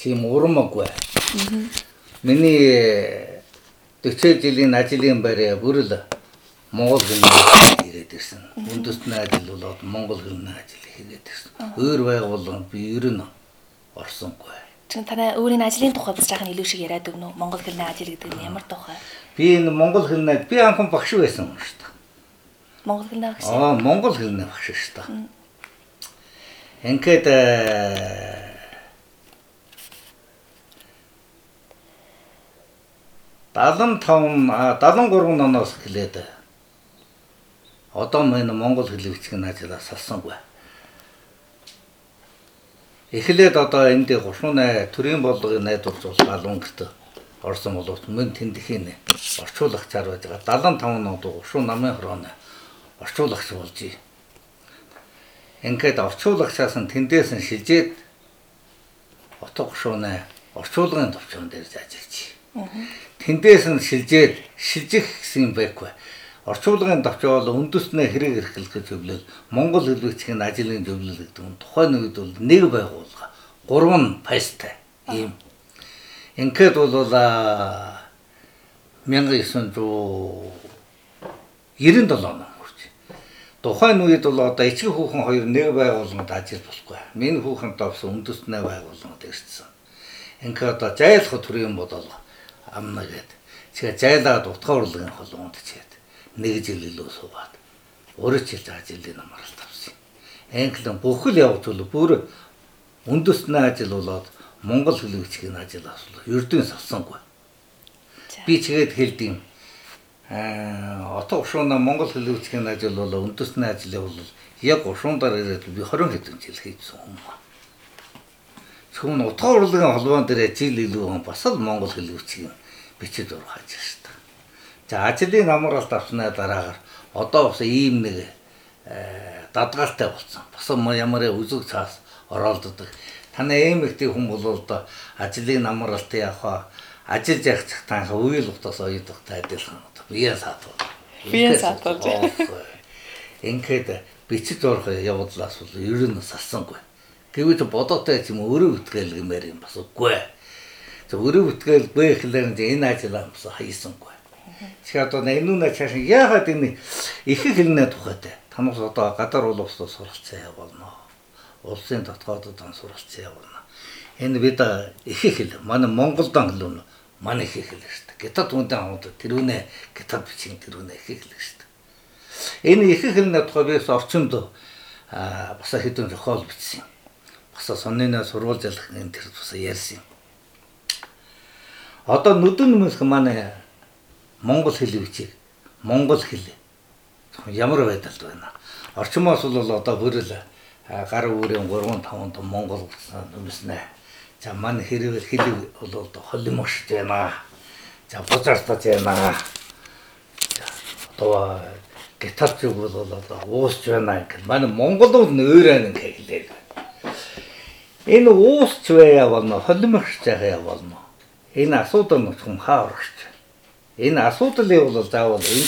тийм урамгүй. Миний 40 жилийн ажлын байраа бүр л Монгол хэлний ирээд ирсэн. Үндэстний ажил болоод Монгол хэлний ажил хийгээд ирсэн. Өөр байгууллага би ер нь орсонгүй. Чи танай өөрийн ажлын тухай бас жаахан илүү шиг яриад өгнө үү? Монгол хэлний ажил гэдэг нь ямар тухай? Би энэ Монгол хэлний би анхан багш байсан юм шүү дээ. Монгол хэлний багш. Монгол хэлний багш шүү дээ. Ингээд 73 оноос эхлээд одоо мань Монгол хэлний бичгийн ажлаас салсангүй. Эхлээд одоо энд 38 төрийн бодлогын найдварч галунгт орсон боловч мөн тэндхийн орчуулагчаар байж байгаа 75 онд гушуун намын хорооны орчуулагч болж. Ингээд орчуулагчаас нь тэндээс нь шилжээд отго гушууны орчуулгын төвчөнд ирж ажиллаж. Тэндээс нь шилжих гэсэн байхгүй. Орчуулгын төвчөөл үндэснээ хэрэг эрхлэх гэж зөвлөл Монгол хэл бичгийн ажлын зөвлөл гэдэг нь тухайн үед бол нэг байгууллага 3 пайстай ийм. Ингээд бол 1997 он хүрч. Тухайн үед бол одоо эцэг хүүхэн хоёр нэг байгууллагад ажиллаж болохгүй. Миний хүүхэн тавсан үндэснээ байгууллагад ирсэн. Ингээд одоо жайлах төрийн бодлого амна гээд. Тэгээ жайлаад утгаа урлагийн холбоонд чихэд 1 жил илүү суугаад өөрөөр ажлын намралт авсан. Англин бүхэл явж бол бүр үндэсний ажил болоод Монгол хэл бичгийн ажил асуулаа. Ердийн салсангүй. Би чигээд хэлдэм. Отго гушууна Монгол хэл бичгийн ажил бол үндэсний ажил бол яг гушуундаар ирээд би 20 хэдэн жил хийсэн юм. Зөвхөн утгаа урлагийн холбоон дээр жил илүү бас л Монгол хэл бичгийн бичиж урах ажил шүү дээ. За ажлын намралт авсны дараагаар одоо бас ийм нэг дадгалтай болсон. Бас ямар үзэг цаас оролддог. Танай эмэгтэй хүн бол одоо ажлын намралт яхаа ажиллаж явах цахтаанха үйл утас оёдохтой адилхан. Бие саатвал. Ингээд бичиж урах явуулаас бол ер нь салсангүй. Гэвч бодоотой юм өөрөө үтгээл гэмээр юм бас үгүй. Өөрөө үтгээл бэхлэн энэ ажлаа бас хийсэнгүй. Тэгэхээр одоо энүүнэ цааш яагаад энэ их хэлний тухайтай танаас одоо гадар улсууд суралцсан явуулна. Улсын дотоодод суралцсан явуулна. Энэ бид их хэл манай Монголдан хэлнэ. Манай их хэл шүү дээ. Гитад хүндэн хамт тэрүүнэ гитад бичин тэрүүнэ их хэл шүү дээ. Энэ их хэлний тухай би орчинд бас хэдэн зохиол бичсэн. Бас сонины сурвалж ялах энэ тэр бас ярьсан. Одоо нүдэн нэмэх манай Монгол хэл бичиг Монгол хэл ямар байдалд байна. Орчмоос бол одоо бүрэл гар үүрийн 3-5 том Монгол нэмснэ. За манай хэрэг хэл бол одоо холимогш байна. За бузартаж байна. Одоо гитарч бол одоо уусч байна гэх. Манай монголууд нөөрэн хэлээ. Энэ уусч байя болно, холимогш жаа болно. Энэ асуудал нь хүм хаарч. Энэ асуудлыг бол заавал энэ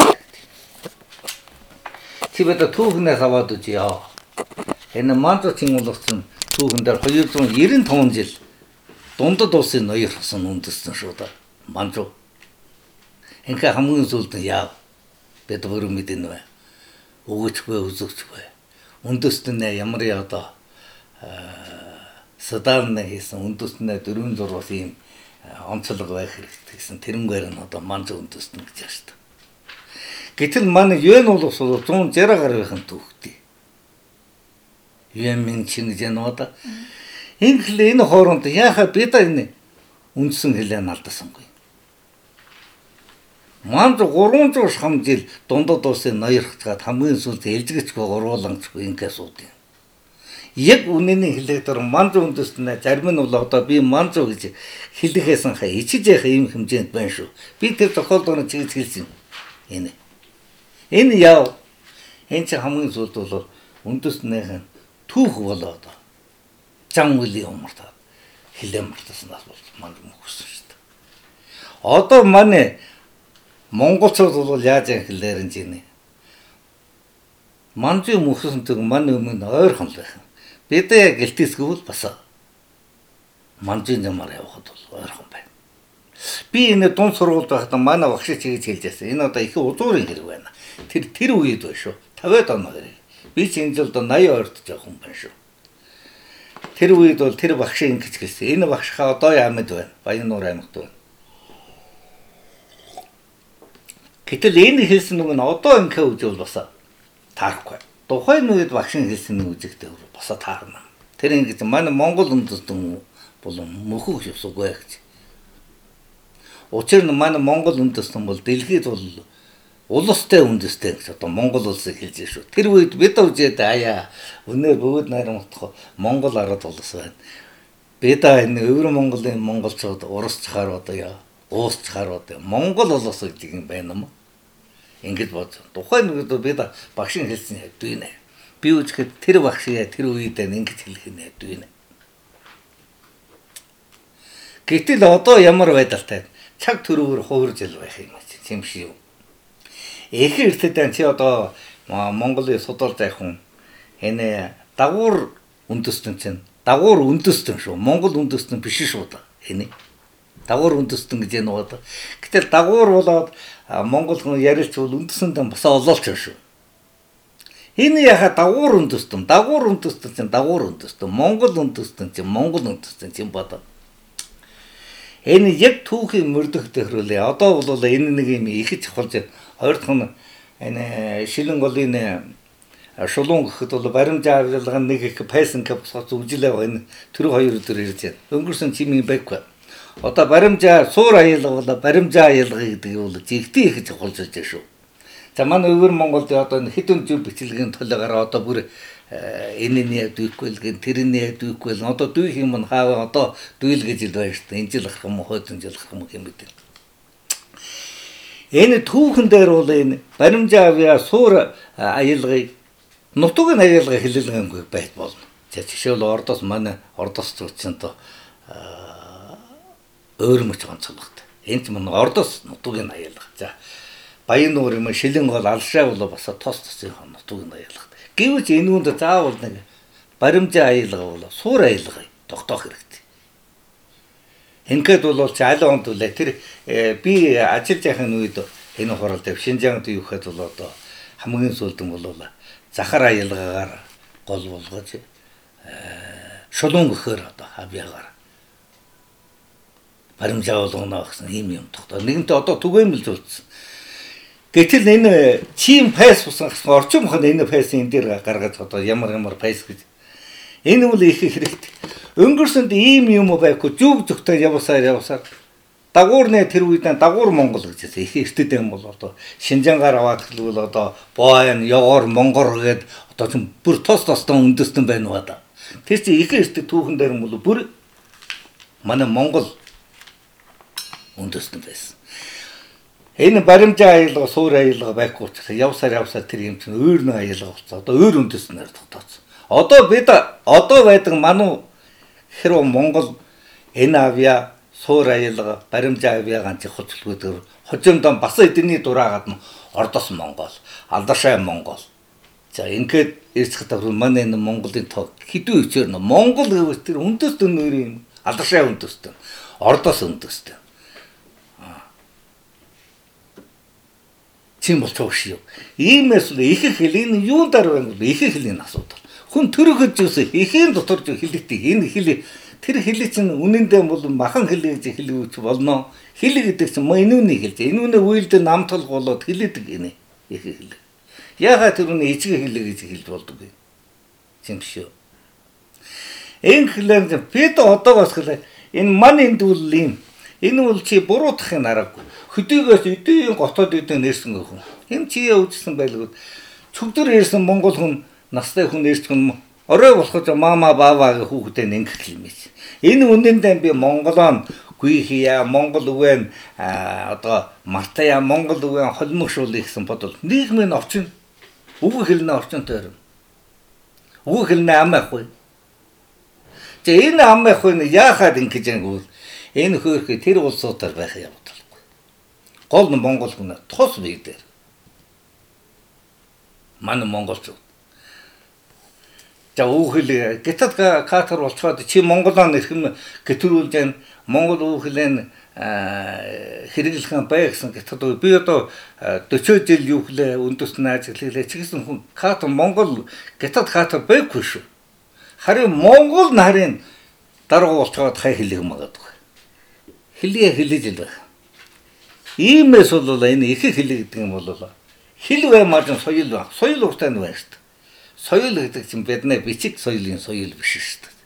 Тибет түүхнээс аваад үжиё. Энэ Манчжурчин улсын түүхэн дээр 295 жил дундад улсын ноёрхсон үндэстэн шүү дээ. Манчжур. Ингээ хамгийн сүүлд нь яав. Бид бүр мэдэн вэ. Өгөөчгүй үзэгчгүй. Үндэстэнээ ямар одоо Садарны хийсэн үндэстэнээ 4-6 ийм онцлог байх хэрэгтэй гэсэн тэрнгээр нь одоо Манчжур үндэстэн гэж байна шүү дээ. Гэтэл манай Юэн улс бол 160 гаруйхан түүхтэй. Юэн чин гэж нөөд. Энэ хооронд яхаа бид энэ үндсэн хэлээ алдасангүй. Манчжур 300 сам жил дундад улсын ноёрхцгаад хамгийн сүүлд элжигчгүй уруулангчгүй ингээ сууд юм. Яг үнэний хэлээр дор Манчжур үндэстнээ зарим нь бол одоо би Манчжур гэж хэлэхээс хаа ичиж яах юм хэмжээнд байна шүү. Би тэр тохиолдолд чиглэж хэлсэн. Энэ яв. Энэ ч хамгийн сүүлд бол үндэстнийхэн түүх болоод зам үлийн умартаа хэлэм мартаснаас бол манд мөхсөн шүү дээ. Одоо манай монголчууд бол яаж хэлээр энэ чинь Манчжур мөхсөн төг манай өмнө ойрхон байх. Бид яг гэлтээсгүй бол бас манжин замаар явахад бол ойрхон байна. Би энэ дунд сургуульд байхдаа манай багш чигэж хэлж байсан. Энэ одоо их узуурын хэрэг байна. Тэр үед байна шүү. 50-аад оны хэрэг. Би ч энэ жилд 82-д жоох хүн байна шүү. Тэр үед бол тэр багш ингэж хэлсэн. Энэ багшхаа одоо яамд байна. Баяннуур аймагт байна. Гэтэл энэ хэлсэн үг нь одоо ингээ үж бол бас таарахгүй. Тухайн үед багш хэлсэн үжигтэй бас таарна. Тэр ингэж манай Монгол үндэстэн болон мөхөх ёсгүй гэж. Учир нь манай Монгол үндэстэн бол дэлхийд бол улстай үндэстэй гэж одоо Монгол улсыг хэлж шүү. Тэр үед бид үжээд аяа өнөө бүгд найрамдах Монгол ард улс байна. Бид энэ өвөр Монголын монголчууд урсчаар одоо яа уусчаар одоо Монгол улс гэдэг юм байна юм. Ингэж бод. Тухайн үед бид багш хэлсэн хэвдвэ нэ. Би үжихэд тэр багш яа тэр үед ингэж хэлэх нь хэвдвэ нэ. Гэтэл одоо ямар байдалтай цаг төрөөр хуурж ил байх юм тийм шиг юу. Их эртэд чи одоо Монголын судалж байх хүн энэ дагуур үндэстэн чинь дагуур үндэстэн шүү. Монгол үндэстэн биш шүү да. Энэ дагуур үндэстэн гэж энэ бод. Гэтэл дагуур болоод Монгол хүн ярилч бол үндэстэнд бас олоолч шүү. Энэ яха дагуур үндэстэн чинь дагуур үндэстэн Монгол үндэстэн чинь Монгол үндэстэн чинь бод. Энэ яг түүхийн мөрдөх төхрөлөө одоо бол энэ нэг юм их чухалж хоёр дахь нь энэ шилэн голын шулуун гэхэд бол баримжаа авилга нэг их пайсан капсуц үжилээ энэ тэр хоёр өдөр ирж байна. Өнгөрсөн чимийн байхгүй. Одоо баримжаа суур аялга бол баримжаа аялга гэдэг бол зэгтэй их чухалж байна шүү. За манай өвөр Монголд одоо хэдэн жил бичлэгийн толгоороо одоо бүр энэ нь дүйхгүй л гэн тэрний дүйхгүй л одоо дүйх юм хаа одоо дүүл гэж л байна шүү дээ. Энэ жил гарах юм уу хойдон жил гарах юм гэдэг. Энэ түүхэн дээр бол энэ баримжаа авьяа суур аялгыг нутгийн аялга хэлэлгэнгүй байт болно. За жишээл Ордос манай Ордос чинь то өөрмөч онцлогтой. Энэ ч манай Ордос нутгийн аялга. За Баяннуур юм шилэн гол алшаа бол бас тос тосын нутгийн аялга. Гэвч энэ үнд заавал нэг баримжаа аялга бол суур аялгыг тогтоох хэрэгтэй. Ингээд бол цаалаа онтулаа тэр би ажиллаж байхын үед энэ хуралд Шинжаанд юу гэхэд бол одоо хамгийн сүүлдэн бол захар аялгаагаар гол болгож шулуун гэхээр одоо хавьяагаар баримжаа болгоно гэсэн юм тогтоо. Нэгэнтээ одоо түгээмэл зүйлсэн. Гэтэл энэ чим пайс усан орчин хон энэ пайс энэ дээр гаргаж одоо ямар пайс гэж энэ үл их хэрэгтэй. Өнгөрсөнд ийм юм байхгүй зүг зүгтээ явсаар дагуурны тэр үед дагуур Монгол гэж хэлсэн. Их эртэд юм бол одоо Шинжангаар аваад хэлвэл одоо Боон, Ёгоор, Монгор гээд одоо ч бүр тос тостон үндэстэн байна уу да. Тэр чинь их эртэд түүхэн дээр юм бол бүр манай Монгол үндэстэн байсан. Энэ баримжаа аялга суур аялга байхгүй учраас явсаар тэр юм чинь өөр нэг аялга болцоо. Одоо өөр үндэстнээр тогтооцсон. Одоо бид одоо байдаг мануу хэрв Монгол энэ авьяа суур аялга баримжаа авьяагаан чухалчлгүйгээр хожимдон бас эдний дураагаад нь Ордос Монгол, Алдаршай Монгол. За ингээд ирсэхэд манай энэ Монголын тоо хэдэн хүчээр нь Монгол гэвэл тэр үндэстэн нэрийн Алдаршай үндэстэн, Ордос үндэстэн. Чим болчихоо шүү. Иймээс л их хэл энэ юун дээр байна вэ? Их хэлний асуудал. Хүн төрөхөж юусе ихийн дотор хэлэгдэх энэ хэл тэр хэл чинь үнэндээ бол махан хэл гэж хэлгүүч болно. Хэл гэдэг чинь энүүний хэлж. Энүүнээ үйлдэ намтал болоод хэлэдэг гинэ. Их хэл. Яагаад тэр үнэ ижиг хэл гэж хэлж болдог вэ? Чим шүү. Энэ хэлээр бид одоогоос хэлээ энэ мань энд бол юм. Энэ бол чи буруутахын аргагүй. Хөдийгөөс эдийн готоод эдийн нэрсэн хүн. Хэм чие өвчсөн байлгүй. Чөгдөр ирсэн Монгол хүн настай хүн ирсэн хүн орой болоход мама баавагийн хүүхдээ ингэх юм биш. Энэ үнэндээ би Монголоо гүйхийа Монгол үгэн одоо мартая Монгол үгэн холмогшуулъя гэсэн бодол. Нийгмийн орчин үг хэлний орчинтой юм. Үг хэлний ам ахгүй. За энэ ам ахгүй нь яахад ингэж ангуул. Энэ хөөрхий тэр улсуудаар байх явдалгүй. Гол нь Монгол хүн тус бий дээр. Манай монголчууд. За үхэл гитад катар болцоод чи Монголоо нэрхэм гэтрүүлж байна. Монгол үхлэн хэрэглэх бай гэсэн гитад би одоо 40 жил юу хэлээ үндэстэн ажиглалээ чигсэн хүн катар Монгол гитад катар байхгүй шүү. Харин Монгол нарын дарга болцоод хай хэлэх магадгүй. Хэлж л байх. Иймээс бол энэ их хэл гэдэг юм бол хэл бай маржин соёл баг. Соёл уртаа нь байна шүү дээ. Соёл гэдэг чинь бидний бичиг соёлын соёл биш шүү дээ.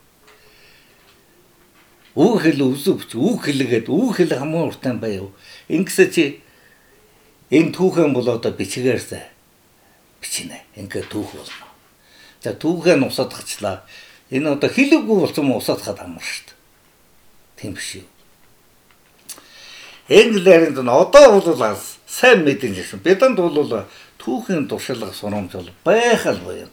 Үг хэл үзвч үг хэлгээд үг хэл хамгийн уртаа байв. Ингэсэ чи энэ түүхэн бол одоо бичгээрсэ бичнэ. Ингээ түүх болно. За түүхээ нь усаадгачлаа. Энэ одоо хэлэггүй болсон юм усаадгаад амар шүү дээ. Тийм биш юу? Энглиэрийн дан одоо бол сайн мэдэн гэсэн. Бидэнд бол түүхийн туршлага сурамж бол байхал боёд.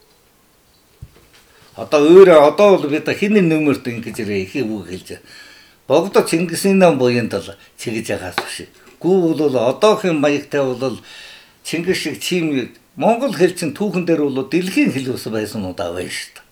Одоо бол бид хиний нөмөрт ингэж их үг хэлж. Богдо Чингисийн нам боёнд л чигэж байгаас биш. Гүү бол одоохийн маягтай бол Чингис шиг чим Монгол хэл чинь түүхэн дээр бол дэлхийн хэл ус байсан удаа байна шүү дээ.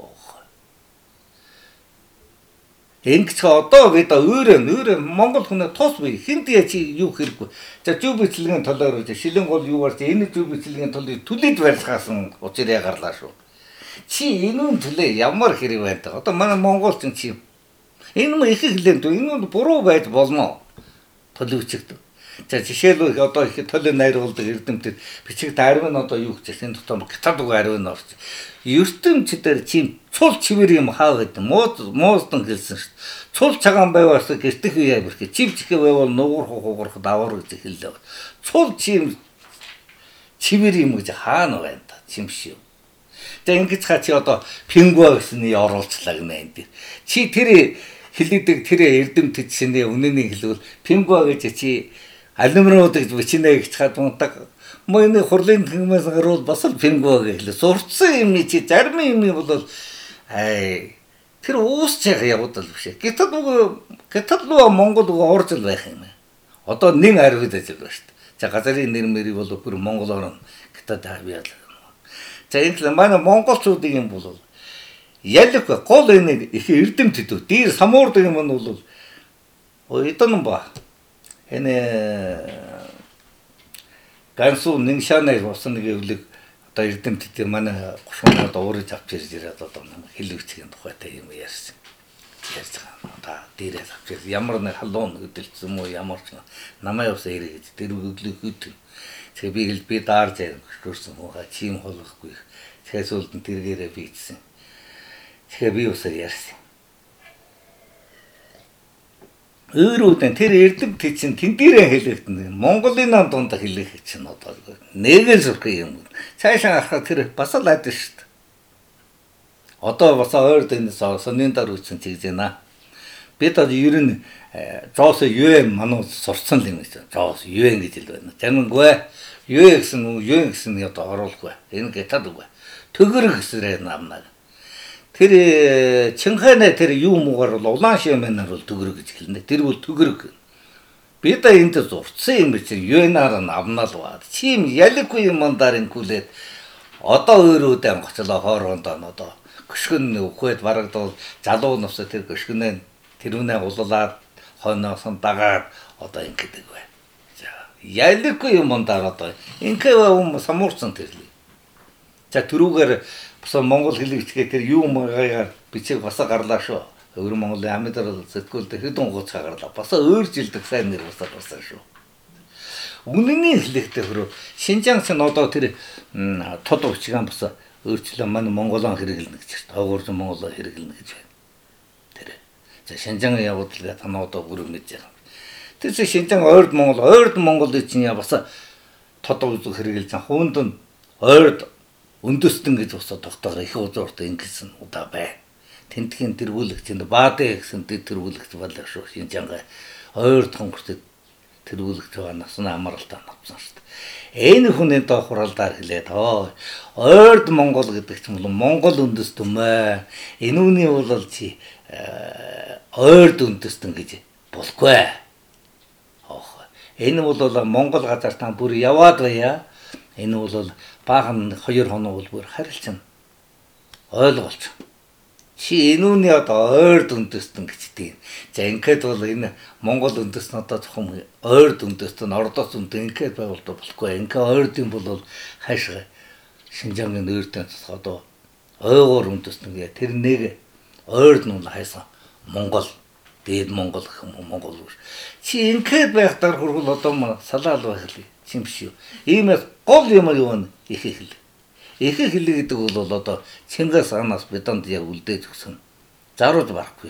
Ингэж одоо бид өөрөө Монгол хүнээ тус бий. Хинд чи юу хэрэггүй. За зүү бичлэгийн толоор үү шилэн гол юу гарч энэ зүү бичлэгийн толыг түлээд барьцгаасан учир ягарлаа шүү. Чи энүүн төлөө ямар хэрэг байдаг. Одоо манай Монгол чи энэ мө их хэлэн дүү энэ буруу байж болно. Төлөвчд. За жишээлбэл одоо их төлөө найруулдаг эрдэмтэд бичигт арив нь одоо юу гэж энэ дотор гитад үг арив нь орч. ертөнцийн чим цул чивэр юм хаа гэдэг моостон хэлсэн шүү. Цул цагаан байваас гэртэх үе бүрх чивчгээ байвал нугур хугуурх давар гэж хэллээ. Цул чим чивэр юм гэж хаана байна та чим шүү. Тэгээ ингэж хаа чи одоо пингва гэсний оруулцлаа гэнэ энэ дэр. Чи тэр хэлээдэг тэр эрдэмтэд шинэ үнэний хэлвэл пингва гэж чи алюминиуд гэж бичнэ гэж хаад унтаг Моины хурлын тэмээс гаруул бас л пингва гэхлээ. Сурцсан юм чи зарим юм бол тэр уусч яваад л биш. Гитад руу Монгол руу орж л байх юм. Одоо нэг арвид ажил байна шүү дээ. За газрын нэр мэрийг бол бүр монголоор гитад авъя л. За энэ манай монголчуудын юм бол ялх гол энэ их эрдэмтэд дээр самуурдаг юм нь бол эдэн ба энэ Гансуу Нингшанай болсон нэг өвлөг одоо эрдэмтэд манай 30 одоо өөрөж авч ирж ирээд одоо хэл үгчгийн тухайтай юм ярьсан. Ярьж байгаа. Одоо дээрээс авч ирж ямар нэг халуун хөдөлсөн юм уу ямар ч намаа явсаа ирээ гэж тэр өглөөхөд тэгээ би даарж ирсэн хөөе чим холохгүй. Тэгэхээр сүлдэн тэргээрээ бийдсэн. Тэгэхээр би усаар ярьсан. Өөрөөдөө тэр эрдэмтэд чинь тэн дээрээ хэлэгдэн Монголын нам дунд хэлэх чинь одоо нэгэн зүрх юм. Цаашаа харахад тэр бас л айд шүү дээ. Одоо бас ойрд энэ сонин дор үсэн чигж байна. Бид одоо ер нь Жоос Юэн мануу сурцсан л юм гэж. Жоос Юэн гэж л байна. Замгүй Юэн гэсэн одоо оруулахгүй. Энэ гитад үгүй. Төгөр гэсрээ намнаа. Тэр Чинхайнаа тэр юу муугаар бол улаан шимэнээр бол төгөрөг гэж хэлнэ. Тэр бол төгөрөг. Би да энд зурцсан юм чи юунаар нь авнаал баад. Чим ялихгүй юм дарын күлээд одоо өөрөөдөө гоцлоо хоорондоо одоо гүшгэн үхээд барагдвал залуу навсаа тэр гүшгэнээ тэрүүнээ улуулаад хойноос нь дагаад одоо ингэдэг бай. За ялихгүй юм даар одоо ингээ самуурсан тэрлээ. За түрүүгээр Монгол хэлийг ичгээ тэр юу маягаар бичиг бас гарлаа шүү. Өвөр Монголын амьдар зэтгүүлд хэдэн гуцаа гарлаа. Бас өөр жилдэг сайн нэр басаад басаа шүү. Үнэний хэлэхдээ хөрөө Шинжаан ч одоо тэр тод учгаан бас өөрчлөө манай Монголон хэрэглэнэ гэж байна. Хойгуурж Монголоо хэрэглэнэ гэж байна. Тэр. За Шинжаан явуулгаа танаа одоо бүр мэдэж байгаа. Тэр Шинжаан ойрд Монгол чинь бас тод үзэг хэрэглэж байгаа. Хуунд нь ойрд өндөстөн гэж босоо тогтоогоо их узууртай ингэсэн удаа бай. Тэнтгийн тэргүүлэгч энэ Баадэ гэсэн тэргүүлэгч байлаа шүү. Шинжаангаа ойр тонгорт тэргүүлэгч байгаа насна амралтаа навсан шүү дээ. Энэ хүний доохралдаар хэлээд ойрд Монгол гэдэг ч юм бол Монгол өндөстөн мэ. Энүүний бол чи ойрд өндөстөн гэж болгүй. Энэ бол Монгол газар та бүр яваад байя. Энэ бол баахан 2 хоног бол бүр харилцсан ойлголч. Чи энүүний одоо ойр дүндэстэн гэжтэй. За ингээд бол энэ Монгол үндэстэн одоо зөвхөн ойр дүндэстэн ордоос үндэстэн ингээд байгуулдаг болохгүй. Ингээд ойрдын бол хайшгаа Шинжаангийн нэртэй одоо ойгоор үндэстэн гэ тэр нэг ойрд нь хайсан Монгол дээд Монгол гэх юм Монгол биш. Чи ингээд байхдаар хүргэл одоо салаал байх л юм биш юу. Иймээс гол юм юу их хэл. Их хэлээ гэдэг бол одоо Чингис хаанаас биданд яг үлдээж өгсөн. Зарууд барахгүй.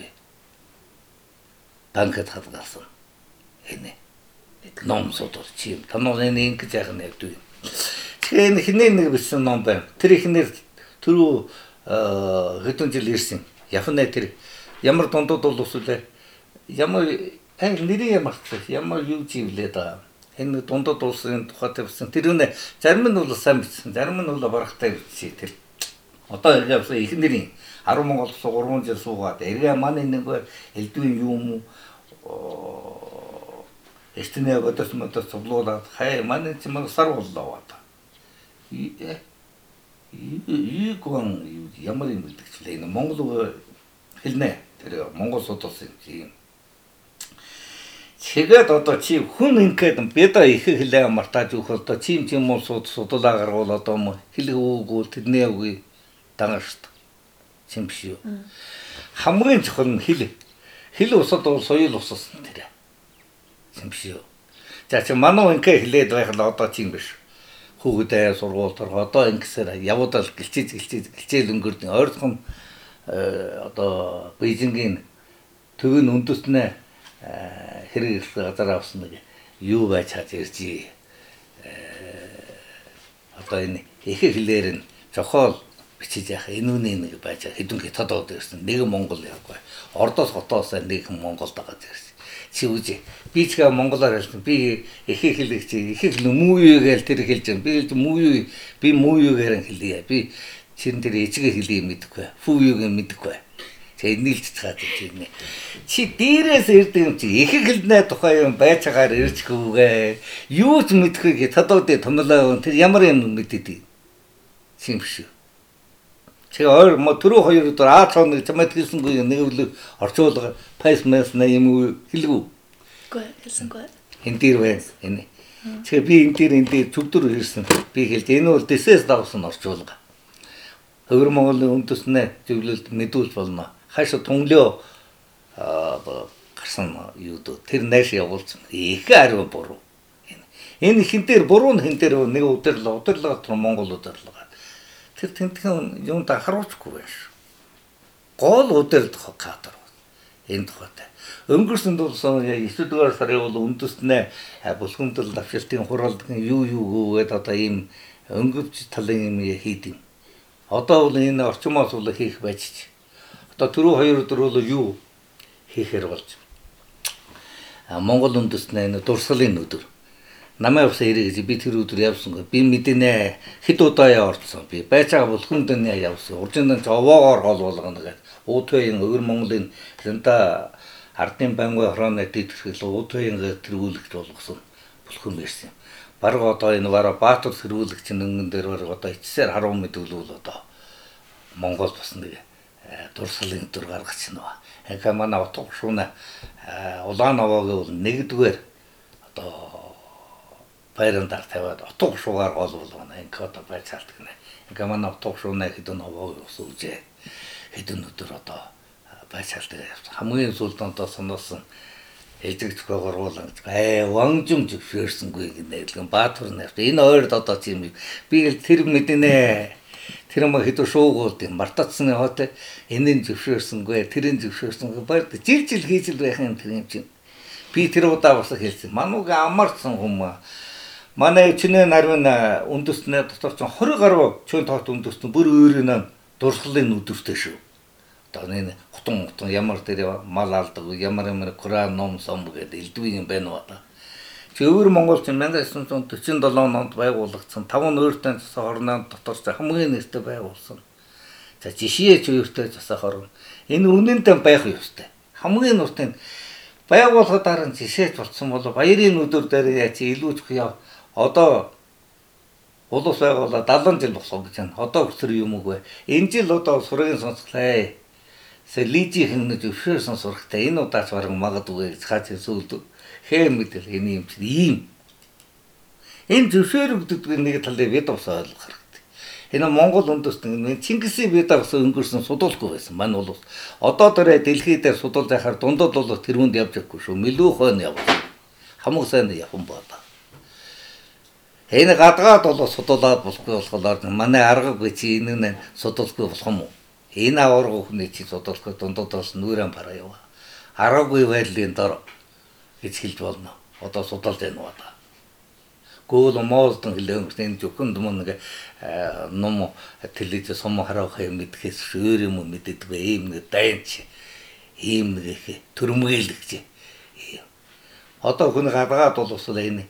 Банкад хадгалсан. Энэ ном содор чим. Танаа энэ ингэж яах нь ядгүй. Тэгэхээр хинээ нэг бичсэн ном байна. Тэр ихнэр түрүү хэдэн жил ирсэн. Японы тэр ямар дундууд бол усүлээ. Ямар нэрийн ямар юу живлээ да. Энэ дундад улсын тухайд бичсэн. Тэр үнэ зарим нь бол сайн бичсэн. Зарим нь бол барахтай бичсэн. Тэр одоо явсан их нэрийн 10 Монгол улс 3 жил суугаад эргээ манай нэг элдвийн юм эстэнэ годос мото цуглуулаад хай манай чимэг сар боллоо та. Ийгон ямар юм бэлтгэжлээ. Энэ монгол хэлнэ. Тэр монгол судалсан юм. Тэгээд одоо чи хүн ингээд беда их хэлээ мартаж өгөх одоо чим муу судалаа гаргуул одоо хэлэг үгүй тэрнээ үгүй дагаж шүү. Чим биш юу. Хамгийн чухал нь хэл усад бол соёл уссан тэр. Чим биш юу. За чи манай ингээд хэлээд байх л одоо чим биш. Хүүхдээ сургуультай одоо ингэсээр явуудал гэлчээл өнгөрдөн ойрхон одоо Бээжингийн төвийн үндэснээ хэрэг газар авсан нэг юу байж чад иржээ. Одоо энэ их хэлээр нь зохиол бичиж яах энүүний нэг байж хэдэн хятадууд ирсэн. Нэг Монгол явгүй. Ордоос хотоос нэг Монгол дагаад ирсэн. Чи үгүй. Би ч монголоор хэлсэн. Би их хэлэг чи их хэл муу юу гээл тэр хэлж байгаа. Би хэлж муу юу би муу юу гэрэн хэлье. Би чин тэр эцэг хэлийг мэдэхгүй. Фүү юуг мэдэхгүй. Тэг нийлж цаад тийм. Чи дээрээс ирдэг юм чи их хэлнэ тухай юм байж байгаа ирчихвээ. Юу ч мэдхгүй хятадуудын томлоо тэр ямар юм мэддэг. Тийм шүү. Чи өөр түрүү хоёр өдөр цаоныг чамд хэлсэнгүй нэг өглөө орчуулга пайс мэс на юм хэлгүй. Гүй хэлсэнгүй. Энд дээр байна энэ. Чи би энэ дээр зүвдөр ирсэн. Би хэлж энэ бол дэсээс давсан орчуулга. Өвөр Монголын үндэснээ зөвлөлд мэдүүлж болно. Хайш тунглөө гарсан юу дөө тэр нааш явуулсан. Их ариу буруу. Энэ хин дээр буруу нь хин дээр нэг удирлага Монгол удирлага. Тэр тентхэн юм та харуулахгүй байна шүү. Гол удирлах кадр. Энэ тухайтай. Өнгөрсөн дулсан 9-р сарын бол үндэснээ булгамдал давшилтын хуралд юу гэдэг одоо ийм өнгөвч талын юм хийд юм. Одоо бол энэ орчмоос бол хийх байж. Одоо түрүү 2 өдөр бол юу хийхээр болж. Монгол үндэснээ энэ дурсгалын өдөр. Намайг ус ирэх би тэр өдөр явсангүй. Би мэдэнэ хэд удаа орцсон. Би байж байгаа булхамд нь явсан. Уржиндан овоогоор гол болгоно гэдэг. Уутгийн өвөр Монголын зэнта ардын байнгын хорооны дэвтэрхэл уутгийн тэргүүлэгт болгосон булхам ирсэн. Бараг одоо энэ Баатар тэргүүлэгч нөнгөн дээр бараг одоо ичсээр харуу мэдүүлвэл одоо Монгол бас нэг дурсгалын өдөр гаргаж байна. Ингээ манай утга шууна улаан овоог бол нэгдүгээр одоо байрандаар тавиад утга шуугаар гол болгоно. Ингээ одоо байж цаалдаг нэ. Ингээ манай утга шууна хэдэн овоог усуулжээ. Хэдэн өдөр одоо байж цаалдаг. Хамгийн сүүлд одоо сануулсан элжигч байгууруулан ванжум зөвшөөрсөнгүй гэнэ. Баатар нэвт энэ хоёрд одоо тийм би тэр мэднэ. Тэр юм хэдэн шуугуулд юм мартацсны хот энийн зөвшөөрсөнгүй тэрийн зөвшөөрсөнгүй бард жил хийж л байх юм тэр юм чинь. Би тэр удаа бас хэлсэн. Манууг амарсан хүмүүс манай чинээ нарвын үндэснээ дотор ч 20 гаруй чөөн тоот үндэстэн бүр өөрийн дурсгалын өдөртэй шүү. Одоо энэ хутан ямар дээр мал алдаг ямар Коран ном сом гэдэг элдвийн юм байна уу та. Өвөр Монголч 1947 онд байгуулагдсан 5 өөртөө засаг орноо дотор хамгийн нэртэй байгуулсан. За жишээ ч өөртөө засаг орно. Энэ үнэндээ байх ёстой. Хамгийн нуртын байгууллагаар нь жишээч болсон бол баярын өдөр дээр яа чи илүү ч яа одоо Улус байгуулаад 70 жил болсон гэж байна. Одоо өчтөр юм уу вэ? Энэ жил одоо сургийн сонсглаа. Лижийн нэг өвшөөрсөн сурагтай энэ удаач бараг магадгүй гэж хаач сүлд хээр мэдэл энэ юм чинь ийм. Энэ зөвшөөрөгддөг нэг талыг бид бас ойлгох хэрэгтэй. Энэ Монгол үндэстэн Чингисийн бид бас өнгөрсөн судалгүй байсан. Мань улс одоо дөрөө дэлхий дээр судалж яхаар дундад бол тэрүүнд явж байгаагүй шүү. Мэлүү хойно яваа. Хамаг сайн явсан байна. Энэ гадгаад бол судалаад болохгүй болохоор манай аргагүй чи энэ судалгүй болох юм уу? Энэ аварга хүний чи судалгүй дундад бас нүрэн параа яваа. Аргагүй байдлын дор гэж хэлж болно. Одоо судалж байна уу та. Гол моолтон хэлэн энэ зөвхөн нэг ном телевиз сум харах юм мэдхээс өөр юм мэддэг ийм нэг дайнч ийм нэг их төрмгөл гэж. Одоо хүн гадаад бол усал энэ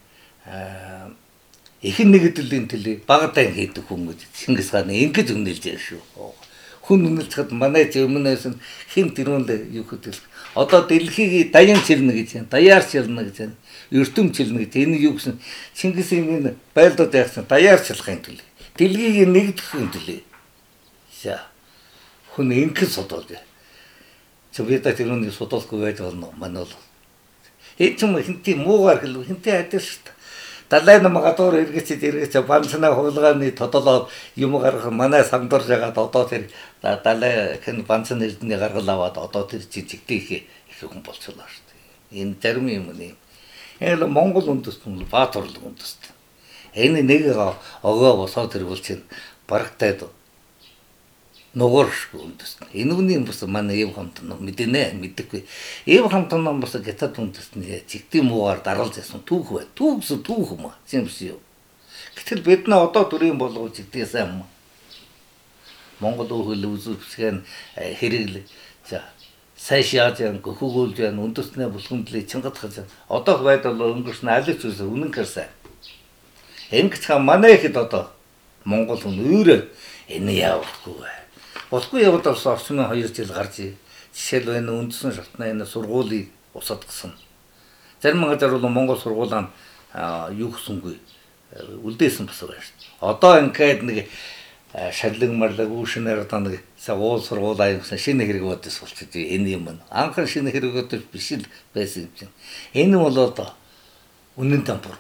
ихэн нэгдлийн төлөө багадан хийдэг хүмүүс Чингис хаан ингэж өгнөлж байгаа шүү. Хүн үнэлцэхэд манай өмнөөс нь хин тэрүүн юу гэдэг. Одоо дэлхийг даян чилнэ гэж байна. Даяар чилнэ гэж байна. Эрдэм чилнэ гэж. Энэ юу гэсэн Чингисийн энэ байлдаад яасан даяар чилахын төлөө. Дэлхийг нэгдэхин төлөө. За. Хүн ингэж судалж. Зөвхөн тэрүүнийг судалхгүй байж болно. Манай бол. Эцэг юм хинти муугаар хэлв. Хинти адил шүү дээ. Далай нам гадуур эргэж банцнаа хулгааны тодолоод юм гаргах манай самдарж байгаа одоо тэр далай хэн банцны эрдний гаргал аваад одоо тэр жижигтэй их хүн болчихлоо шүү дээ. Энэ зарим юм нэ. Энэ Монгол үндэстэн Баатарлаг үндэстэн. Энэ нэг огоо босоод ирвэл чинь барагтайд нугаршгүй үндэстэн. Энэ үний бас манай Эв хамтан мэдэнэ мэддэггүй. Эв хамтан нам бас гятад үндэстэн жигтэй муугаар даралж ясан түүх бай. Түүхс түүх юм аа. Тийм биш юу. Гэтэл бид нэ одоо дүрийн болгоо жигтэй сайн юм. Монгол хөл үзүүлсгэн хэрэглээ. За сайшааж яан гөхөөгүүлж яан үндэстнээ булгамдлыг чангадах. Одоо байдал өнгөрсөн аль ч үс үнэн хэрсэ. Ингэж ха манай ихэд одоо Монгол хүн өөрөө энэ явахгүй. Болохгүй яваад авсан орчмын 2 жил гарч жишээл энэ үндэсний шатны энэ сургуулийг усад гсэн. Зарим газар бол Монгол сургуулаа юу гэсэнгүй үлдээсэн бас байна шүү. Одоо ингээд нэг шаллаг марлаг үүшнээр одоо нэг уул сургууль аюулсан шинэ хэрэг бодож болчих. Энэ юм. Анхан шинэ хэрэг бодож биш л байсан юм чинь. Энэ бол одоо үнэн тампур.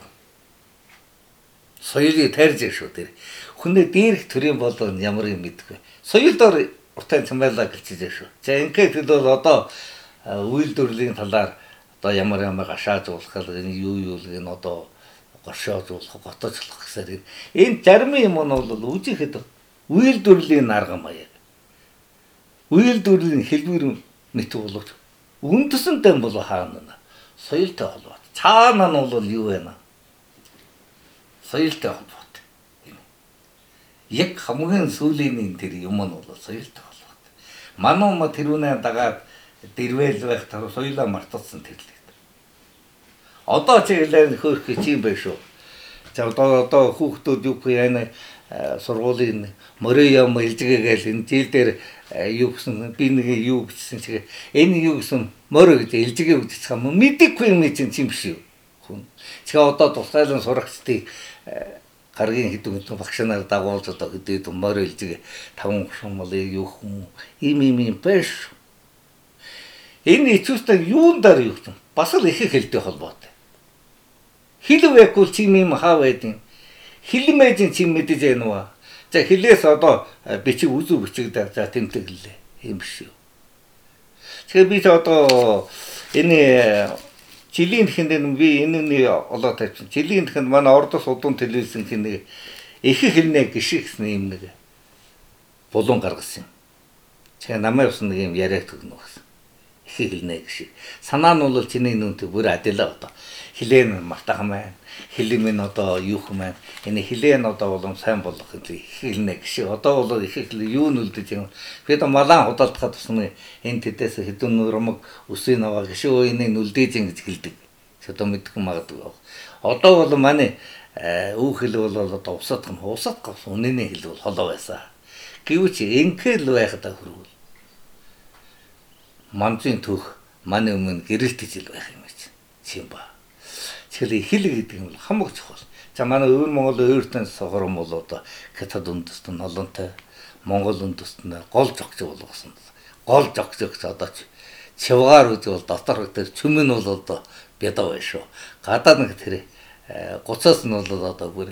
Соёлыг тарьж шүү тэр. Хүнээ дээрх төрийн бол ямар юм мэдгүй. Соёлдор уртай цамбайлаа гэлчиж шүү. За ингээд бол одоо үйлдвэрлэлийн талаар одоо ямар гашаажуулах энэ юу энэ одоо горшоожуулах, готоожлох гэсээр энэ зарим юм нь бол үжихэд үйлдвэрлэлийн арга маяг. Үйлдвэрлэлийн хэлбэр мэт боловч үндэсэнтэй бол хаана соёлтой холбоотой. Цаана нь бол юу вэ? Соёлтой холбоотой. Яг хамгийн сүүлийн тэр юм нь бол соёлтой холбоотой. Манайма тэрүүнээ дагаад дэрвэл байх таруу соёлоо мартсан тэрлээ. Одоо ч хэлэн хөөх чи юм байх шүү. За одоо хүүхдүүд юу гэх юм сургуулийн мөрөө юм илжгээгээл энэ жил дээр юу гэсэн би нэг юу бичсэн чигээ энэ юу гэсэн мөрөө гэж илжгээ үтчих юм мэдээгүй юм чинь биш юу. Хүн. Тэгээ одоо тусгайлан сурагчдыг гаргийн хэдэн багш нар дагуулж одоо хэдээд морь илжиг 5 шумлыг юу юм ийм биш. Энэ эцүүстэй юундаар юу юм бас л их хэлтэй холбоотой. Хилвэкул чим юм хаа байдیں۔ Хилмэж чим мэдэж байна уу? За хилээс одоо бичиг үзүү бичигдээ за тэмдэглээ. Ийм биш үү. Тэгэхээр би одоо энэ жилийн хэнд би энэ олоо тавьчих. Жилийн хэнд манай Ордос удун телевизэн хин их хэлнэ гişиг гэсэн юм нэг булуун гаргасан юм. Тэгээ намайг ус нэг юм яриад өгнө гэсэн. Их хэлнэ гişиг. Санаа нь бол чиний нүнтэй бүр адилаа одоо. Хилэн мартахан байна. Хилэмэн одоо юу юм байна. Энэ хилэн одоо болон сайн болох их хэлнэ гişиг. Одоо бол их хэл юу нүлдэж юм. Би одоо малан худалдахад тусна энэ тэдээс хэдэн нурмаг үсийн аваа гişиг энэ нүлдэж ингэж хэлдэг. Одоо мэдгүй магадгүй. Одоо бол манай өөх хэл бол одоо усадах юм. Усадах үнэний хэл бол холоо байсан. Гэвч ингээл байхад хөрвөл манзын төх манай өмнө гэрэлтэж ил байх юм чинь. Чимба. Тэгэхээр хэл гэдэг нь хамаг чухал. За манай өвөр Монголын өөртөө сохором бол одоо хятад үндэстэн олонтой Монгол үндэстэн гол зогч болгосон. Гол зогч одоо чивгаар үгүй бол дотор дээр чүмэн бол одоо бядаа байна шүү. Гадаад нэг тэр 30-аас нь бол одоо бүр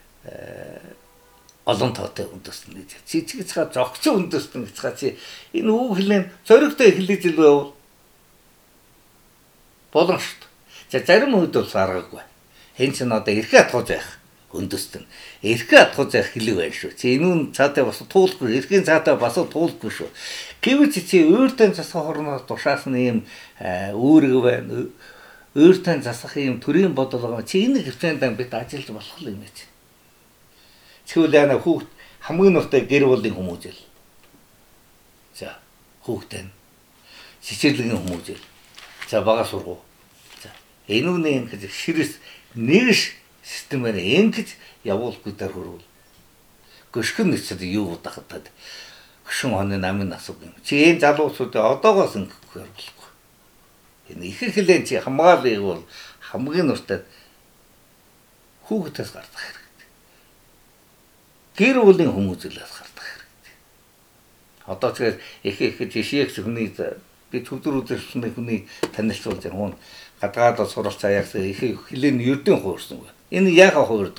олон тоотой үндэстэн гэж. Цэцэг цаа зогч үндэстэн гэж чи энэ үг хэлэн зоригтой хэлж илвэ болно шүү. За зарим үед бол аргагүй. Хэн ч одоо эрхээ атгаж байх үндэстэн. Эрхээ атгаж байх хэлэг байна шүү. Чи энэ цаатай бас туулахгүй, эрхийн цаатай бас туулахгүй шүү. Гэвч чи өөртөө засах хорноос тушаас нь ийм үүрэг байна. Өөртөө засах ийм төрийн бодол байгаа. Чи энэ хэмжээнд бид ажиллаж болох юм ээ. Тэгвэл яна хүүхд хамгийн нуртай гэр бүлийн хүмүүжил. За хүүхдээ цэцэрлэгийн хүмүүжил. За бага сургуу. За энэ үний ингэж ширэс нэгш системээр ингэж явуулахгүй дэр хөрвөл. Гөшгөн нэцэд юу удахад гөшин оны намын асууг юм. Чи энэ залуусуудыг одоогоос ингэхгүй болохгүй. Энэ их хэлэн чи хамгаалыг бол хамгийн нуртай хүүхдээс гардах хэрэгтэй. Гэр бүлийн хүмүүжлээс гардах хэрэгтэй. Одоо тэгэхээр их жишээгч хүний би төвдөр үзэрсэн хүний танилцуулж байгаа хүн гадаадд суралц аяас их хэлэн ердийн хуурсан. Энэ яага хуурдаг?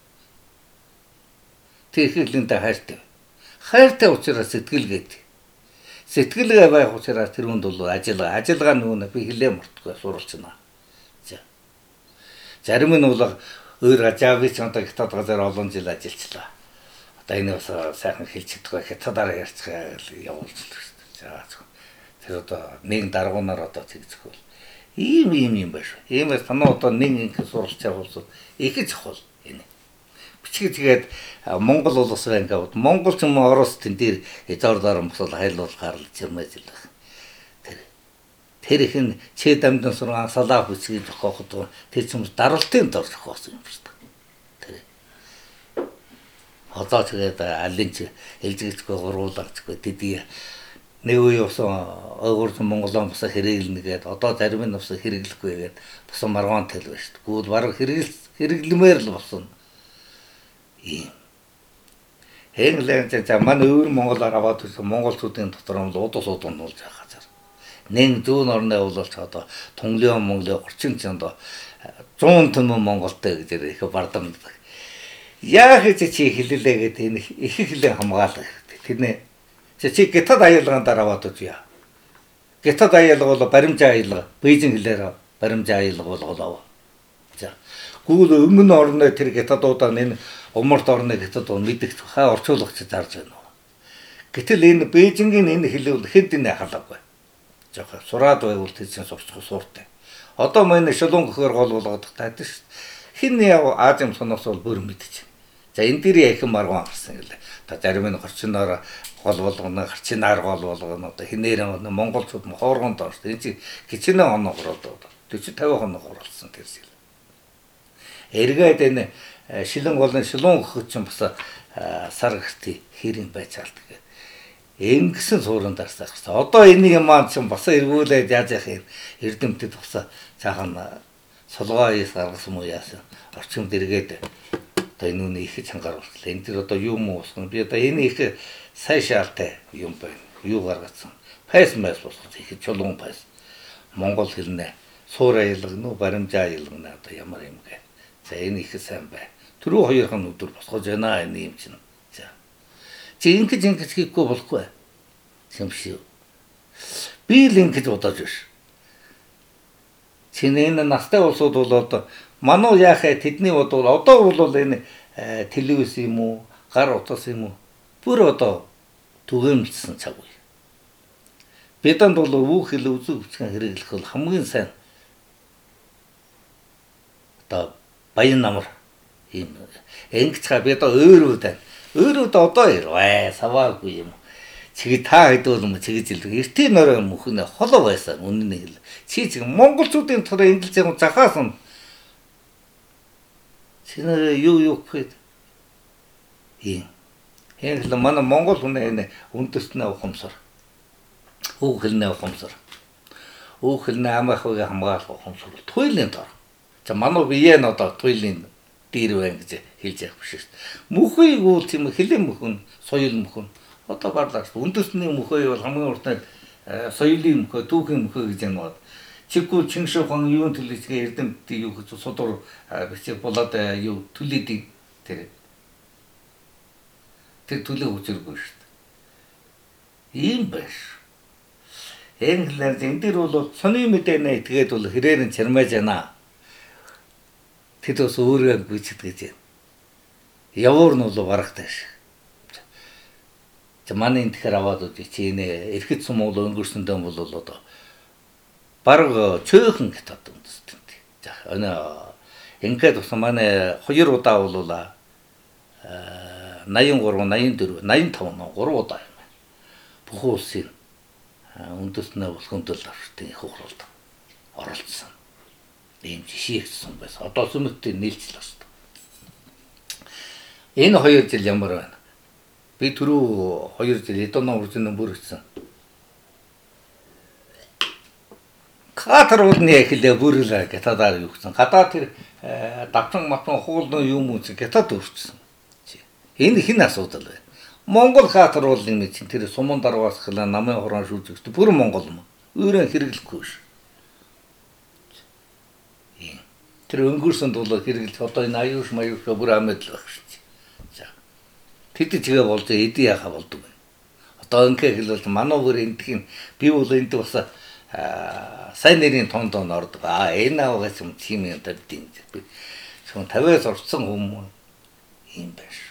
Тэг их хэлэнтэй хайртай. Хайртай учраас сэтгэлгээд. Сэтгэлгээ байх учраас тэр хүнд бол ажиллагаа нүгнэ би хэлээ мартахгүй суралцна. За. Зарим нь бол өөр ажаавч одоо хятад газар олон жил ажиллачлаа. Одоо энэ бас сайхан хэлж чадахгүй хятадаар ярьцгаа явуулчихлаа шүү дээ. За. Тэр одоо нэг даргуунаар одоо тэгзэх бол ийм байна шүү. Иймээс танаа одоо нэг ингэ суралц явуулсан их чухал энэ. Бичиг тэгээд Монгол улс байна гэвэл Монгол ч юм уу Орос тэн дээр эзорлоор мосол хайлуул гарал чирмэж л байна. Тэр их нь чэ дамдан сургаан салаа бичгийг зохиоход тэр ч юм даралтын дор зохиосон юм шүү дээ. Тэр. Одоо тэгээд алин ч хэлжигчгүй гуруулагчгүй тэдий нэг үе усан ойгуурсан Монголын бусаа хэрэглэнэгээд одоо зарим нь бусаа хэрэглэхгүйгээд бусаа маргаан тэл байна шүү дээ. Гүйл бараг хэрэглэмээр л болсон. Ийм. Хэнглэн за манай өвөр Монголоор аваад ирсэн монголчуудын дотор нь удус удам нуулж байгаа газар. Нэг зүүн орны явуулж одоо Тунгалын Монголын 30 ч онд 100 түмэн Монголтой гэж их бардамдаг. Яах гэж чи хэллээ гэдэг энэ их хэлэн хамгаалах хэрэгтэй. Тэрнээ чи гитад аялгаанд аваад үзье. Гитад аялга бол баримжаа аялга, Бээжин хэлээр баримжаа аялга болголоо. За. Гүүл өмнө орны тэр гитадуудаа энэ умарт орны гитадууд мэдэгч хаа орчуулагч зарж байна уу. Гэтэл энэ Бээжингийн энэ хэлэл хэд энэ халаагүй. Жохоо сураад байвал тийсэн сурчих сууртай. Одоо манай шулуун гөхөр гол болгоод таадаг шүү. Хин яв Азим соноос бол бүр мэдчих. За энэ дээр яхин маргаан гарсан гэлээ. Та зарим нь горчноор гол болгоно, гарчнаар гол болгоно. Одоо хинээр монголчууд хооргонд орсон. Энэ чи гिचнэ оноо гороод 40-50 хоног оруулсан тэрсэл. Эргээд энэ шилэн голын шилуун гөхөд ч бас сар гэрти хэрийн байж хаалт. Ингэсэн сууран дарсах гэсэн. Одоо энийг маань ч бас эргүүлээд яаж яах юм эрдэмтэд тусаа цаахан солгоо ийс гаргасан уу яасан. Орчим дэргээд одоо энэ үний их чангаруулсан. Энэ тэр одоо юу муу усган би одоо энэ их сайн шаалтай юм байна. Юу гаргацсан. Пайс мэс босгож их чулуун пайс. Монгол хэлнэ. Суур аялгана уу баримжаа аялгана одоо ямар юм гэ. За энэ их сайн бай. Түрүү хоёрхан өдөр босгож байна энэ юм чинь. За. Чи ингэж хийхгүй болохгүй. Сэмшүү. Би л ингэж бодож байна. Чиний энэ настай улсууд бол одоо мануу яахаа тэдний бодвол одоо бол энэ телевиз юм уу гар утас юм уу бүр одоо түгээмжсэн цаг үе. Бидэнд бол өөх хэл үзэг үсгэн хэрэглэх бол хамгийн сайн одоо баян намар ийм ингэж ха би одоо өөрөө байна. Өөрөө одоо ирвэ саваагүй юм. Чиг та хэдүүл юм чиг жилдэг. Эртний нөрөө мөхнө холоо байсан үнэн хэл. Чи чиг монголчуудын төрөө эндэлж байгаа захаас нь чинээ юу гэхэд ийм. Хэнхэл манай монгол хүнээ үндэстнээ ухамсар. Өөх хэлнээ ухамсар. Өөх хэлнээ амаахыг хамгаалах ухамсар. Туйлын дор. За манай биеэн одоо туйлын дээр байна гэж хэлж явах биш шүү дээ. Мөхөйг бол тийм хилэн мөхөн, соёл мөхөн. Одоо барлаа шүү. Үндэсний мөхөй бол хамгийн уртад соёлын мөхөй, түүхийн мөхөй гэж байна. Чиггүй Чингисхан юун төлөйчгээ эрдэмтдийг юу гэж суdur бичиг болоод юу төлөйдийг тэр төлөө хүчиргүй шүү дээ. Ийм биш. Энгэлэр энэ дэр бол сони мэдэнэ тэгээд бол хэрээр нь чармааж байна. Тэд бас өөрөө бичдэг гэж байна. Явуур нь бол барахтай шиг. Манай энэ тэгэхээр аваад үгүй чи энэ эрхэд сум бол өнгөрсөндөө бол одоо бараг чөөхөн гитад үндэстэй. За өнөө ингээд бас манай 2 удаа болуулаа 83, 84, 85 3 удаа юм байна. Бүх улсын үндэснээ бүлгөндөл авчтын их хуралд оролцсон. Ийм жишээ хийсэн байсан. Одоо сүмэгтэй нийлжил байна. Энэ 2 жил ямар байна? Би түрүү 2 жил эдэн уржин бүргэсэн. Катар уулны эхлээ бүрэлээ гятадаар юу гэсэн. Гадаа тэр давтан матан хуулны юм уу гятад өрчсөн. Энэ хин асуудал байна. Монгол хатар уулын мэд чинь тэр суман дарваас хлаа намын хорон шүүжигт бүр монгол юм. Өөрөө хэрэглэхгүй ш. Тэр өнгөрсөнд бол хэрэглэх одоо энэ аюуш маюуш бүр амьд л байх ш. За. Тэд чигээ болж эдий яхаа болдог байна. Одоо ингээ хэлвэл манай бүр эндхийн би бол энд бас сайн нэрийн тондон ордог. Энэ авгаас юм тийм юм даа бид. Шон 50-аас орсон хүмүүс юм байна.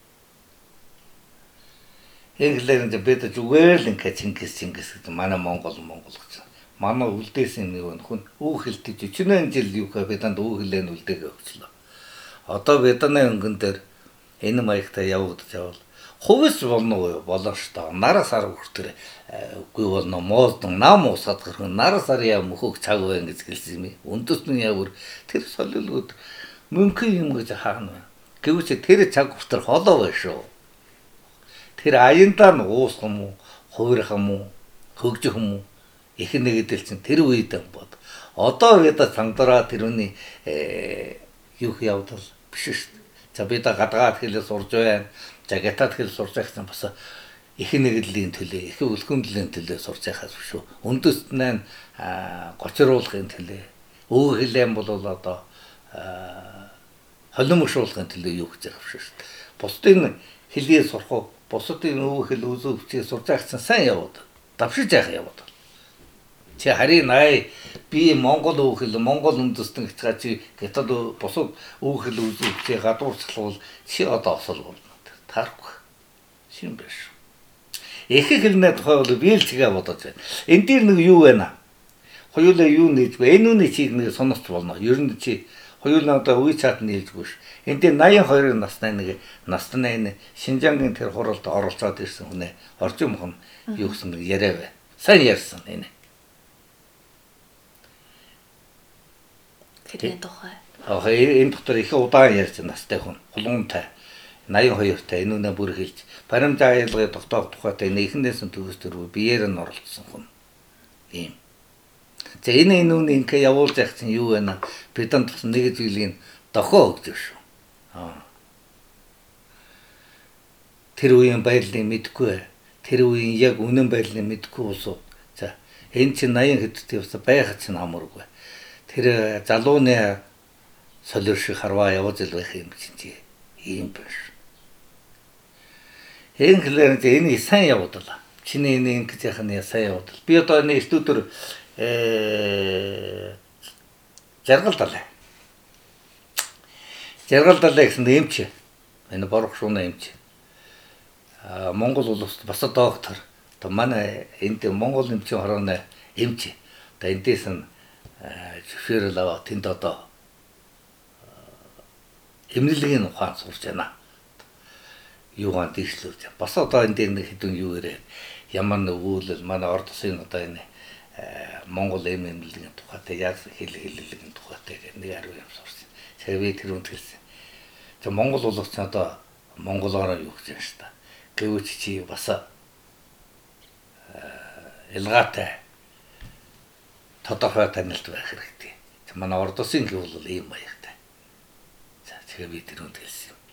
Энгэлэр энэ бид зүгээр л ингээ Чингис гэж манай Монгол гэж. Манай үлдээсэн нэг хүн үүхэлтэж 40 жил юу гэхээр биданд үүхлээ нь үлдээгээ өгчлөө. Одоо бидний өнгөн дээр энэ маягтай явагдаж явал хувьс болно ш та. Нараас арга хүртэр үгүй болно моодон нам усаад гэрхэн нараас арья мөхөг цаг байна гэж хэлсэн юм. Үндэсний явар тэр солилгууд мөнхөн юм гэж хаана. Гэвч тэр цаг хүртэр холоо байна шүү. Тэр аяндаа нь уусах юм уу, хувирах юм уу, хөгжих юм уу? Их нэгдэл чинь тэр үед бод. Одоо бид цандараа тэрүний юу явдал биш шүү дээ. За бид гадаад хэлээ сурж байна. За гятад хэл сурж байсан бас их нэгдлийн төлөө, их үлгэмдлийн төлөө сурж байхаас биш үү. Үндэстнээ гочруулахын төлөө, өв хэлэн бол одоо холимошуулахын төлөө юу гэж байгаа биш шүү дээ. Бусдын хэлийг сурах бусдын өв хэл үзүү хүчээ сурж байгсан сайн яваад давшиж яах яваад. Чи харин би Монгол өв хэл Монгол үндэстэн гэж чи гятад бусад өв хэл үзүү хүчээ гадуурчлал чи одоо осол болно. Тарахгүй. Шин биш. Их хэлнэ тухай бол би л чигээ бодож байна. Энд дээр нэг юу байна? Хоёулаа юу нээж бэ? Энэ үний чиг нэг сонирч болно. Ер нь чи хоёулаа одоо үе цаад нээлжгүй ш. Энд дээр 82 настай энэ Шинжангийн тэр хуралд оролцоод ирсэн хүн орчин мохн юу гэсэн нэг яриа бай. Сайн ярьсан энэ. Тэрний тухай. Энэ доктор их удаан ярьж настай хүн. Хулуунтай. 82-тай энэ үнэ бүр хэлж баримтаа аялгын тогтоох тухайтай нэгнээс нь төгс төрөө биеэр нь оролцсон хүн. Ийм. За энэ үнэ ингээ явуулж явах чинь юу вэ? Бидэнд бас нэг зүйлийн дохоо өгдөг шүү. Тэр үеийн байдлыг мэдэхгүй. Тэр үеийн яг үнэн байдлыг мэдэхгүй усуу. За энэ чинь 80 хэдтэй бас байхад чинь амаргүй. Тэр залууны солиор шиг харваа явж л байх юм чинь ийм биш. Энгэлэр энэ сайн явуулаа. Чиний энэ ингэж яхах нь сайн явуулаа. Би одоо энэ студиор жаргалдалаа. Жаргалдалаа гэсэн эмч. Энэ борох шууна эмч. Монгол улсад бас доктор. Одоо манай энд Монгол эмчийн хорооны эмч. Одоо эндээс нь зөвшөөрөл аваад тэнд одоо эмнэлгийн ухаан сурч байна. Юугаар дэвшлүүлж. Бас одоо энэ дээр нэг хэдэн юу ирээ. Ямар нэг үйлэл манай орд усын одоо энэ Монгол эмнэлгийн тухайтай яг хэллэгийн тухайтай нэг 10 юм сурсан. Тэрвээ тэр үнд хэлсэн. Тэг Монгол улс ч одоо монголоор юу гэж байна ш та. Гэвч чи бас ялгаатай тодорхой танилт байх хэрэгтэй. Манай орд усын гэвэл ийм маягтай. За Тэгээ би тэрүүнд хэлсэн юм.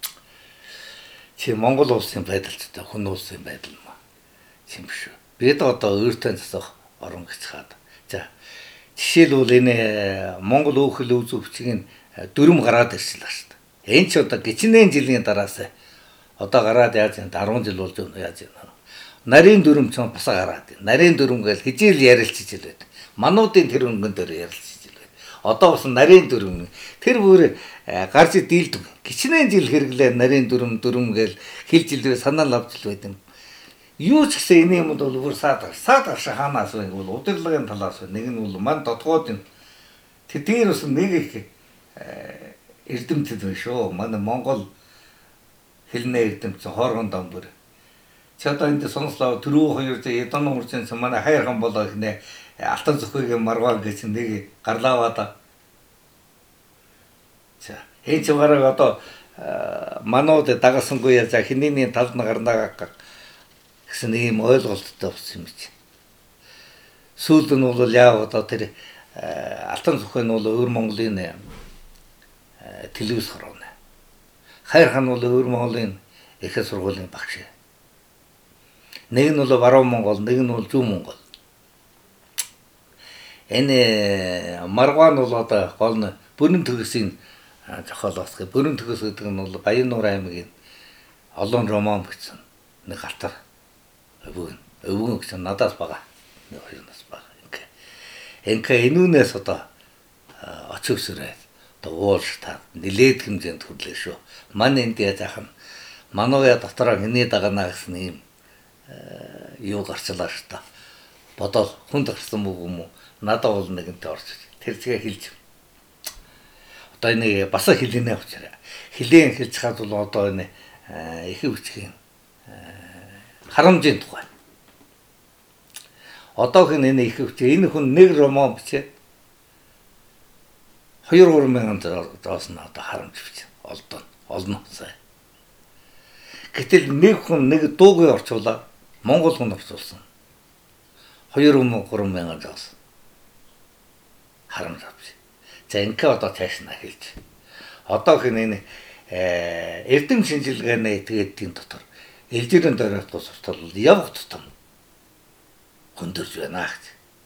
Чи Монгол улсын байдалтай хүн улсын байдал маа. Чи биш үү? Бид одоо өөртөө засах орон гэж хаад. За жишээлбэл энэ Монгол өөхөл үзүү бичгийн дүрм гараад ирсэн л ба шүү дээ. Энэ ч одоо гिचнэн жилийн дараас одоо гараад яаж юм 10 жил болж байна яаж юм. Нарийн дүрм ч бас гараад. Нарийн дүрм гэж хижээл ярилцж илээд. Мануудын тэр өнгөн дээр ярилцж илээд. Одоо бас нарийн дүрм тэр бүр гарч дийлдэг. Гिचнэн жил хэрэглээ нарийн дүрм гэж хэлж илвэ санаал авч л байд юм. Юу ч гэсэн энэ юмд бол бүр саад гарш хаанаас вэ гэвэл удирдлагын талаас нэг нь бол ман дотгоодын тэр дээр бас нэг их эрдэмтэд байна шүү. Манай Монгол хэлний эрдэмтэн хооргон домбөр. Чи одоо энд сонслоо түрүү 200 эдэн урчин манай хайрхан болоо ихнэ алтан зөвхөгийн маргаан гэж нэг гарлааваа. За энэ ч бараг одоо манууд дагасангүй за хинийний талд нь гарнаа гэсэн ийм ойлголттой болсон юм чи. Сүүлд нь бол яа одоо тэр алтан зөвхөн бол өвөр Монголын телевиз хорооно. Хайрхан бол өвөр Монголын их сургуулийн багш. Нэг нь бол Баруун Монгол, нэг нь бол Зүүн Монгол. Энэ маргаан бол одоо гол нь Бүрэн төгсийн зохиолоос гэх Бүрэн төгс гэдэг нь бол Баяннуур аймгийн олон роман бичсэн нэг галтар. Өвгөн гэсэн надаас бага. Нэг хоёроос бага. Ингээ энүүнээс одоо очивсрээд одоо уулзтаа нилээд хэмжээнд хүрлээ шүү. Мань энд яах юм. Манууя дотороо хинээ даганаа гэсэн юм юу гарчлаа шүү дээ. Бодол хүнд гарсан мөг юм уу? Надад бол нэгэнтэй орж тэр зэгээ хэлж. Одоо энэ бас хэлэнэ учраас. Хилэн хэлж хаад бол одоо энэ их үчгийн харамжийн тухай. Одоогийн энэ их үч энэ хүн нэг роман бичээд 2-3 мянган зоос нь одоо харамж бичсэн. Олно сая. Гэтэл нэг хүн нэг дуугүй орчуулаад Монгол хүн орчуулсан. 2-3 мянган зоос. Харамж авч. За ингээ одоо цааш нь хэлж. Одоогийн энэ эрдэм шинжилгээний этгээдийн дотор элжирэн дөрөвт суртал явах тутам хөндөрж байна гэж.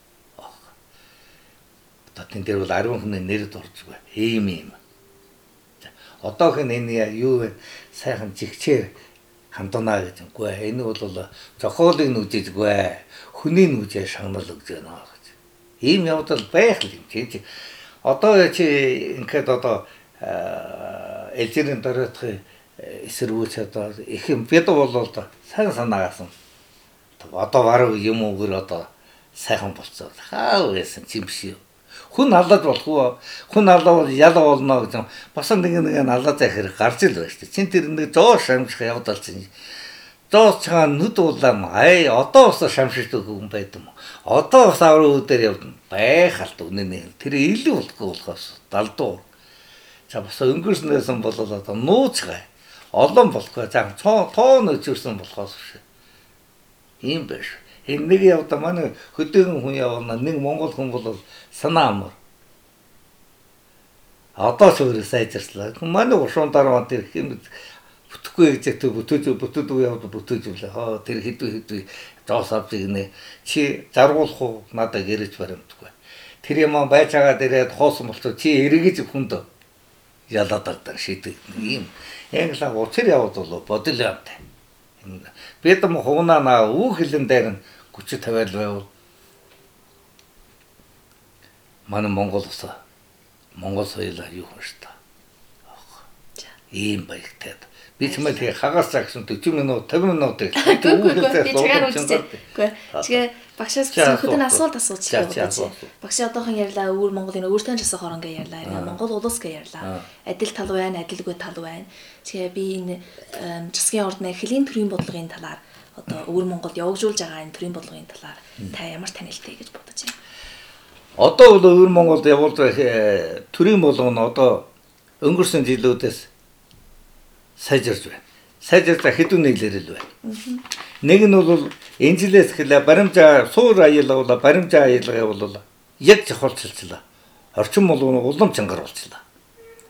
Одоо тэн дээр бол 10 хүний нэрэд орж байгаа. Ийм. Одоогийн энэ юу вэ? Сайхан жигчээр хандунаа гэж үгүй. Энэ бол зохиолыг нүжижгүй. Хүний нүжээ шагнал өгж байна гэж. Ийм явдал байх л юм чи. Одоо чи ингээд одоо элжирэн дөрөвт эсэргүүц одоо их юм бид бол сайн санаагасан. Одоо баруун юм уугөр одоо сайхан болцоо. Хаа байсан ч юм биш юу. Хүн алаад болох уу? Хүн алаа ялаа болно гэж бас нэг алаа захир гарч ил байна шүү дээ. Чин тэр нэг зоо шамжих явдалсан. Зоо цаа нүд улаам одоо бас шамшиж өгөн байдсан. Одоо бас аврал дээр явна. Байхалт үнэнэ. Тэр илүү болохгүй болохоос далдуу. За бас өнгөрснөөс нь болол одоо нууцгай. Олон болохгүй. За тоон өчөрсөн болохоос шүү. Ийм биш. Энэ нэг явда манай хөдөөгөн хүн явна нэг монгол хүн бол санаа амар. Одоо ч өөрөө сайжирслаа. Манай уршуун дараа тэр хэм бүтэхгүй гэж бүтээдгүй явд бүтээж үлээ. Тэр хэдвэ доос авч игнэ. Чи заргуулах уу надад гэрэж баримтгүй. Тэр юм байж байгаа дээрээ хоосон болтоо чи эргэж хүнд ялаад байгаа шийдэг. Ийм янгла уцэр явд болоо бодол явтай. Бид м хуунаа үг хэлэн дээр нь 30 50 байвал манай Монгол соёлоо юу хөөш та. Ийм баяртай. Би ч мэл хагас загсан 40 минут 50 минут гэх. Тэгээ багшаас хөдөн асуулт асуучих юм. Багш одоохон ярьлаа өвөр Монголын өөртөө жасан хорон гэж ярьлаа. Монгол улс гэж ярьлаа. Адил тал байна, адилгүй тал байна. Тэгээ би энэ засгийн ордны хэлийн төрийн бодлогын талаар одоо өвөр Монголд явагдуулж байгаа энэ төрийн бодлогын талаар та ямар танилттай гэж бодож байна? Одоо бол өвөр Монголд явуулж байгаа төрийн бодлого нь одоо өнгөрсөн жилүүдээс сайжирч байна. Сайжирч хэдэн нэглэрэл байна. Нэг нь бол энэ жилээс эхлээ баримжаа суур аялал болоо баримжаа аялал бол яг чухалчилчлаа. Орчин болгоно улам чангаруулчлаа.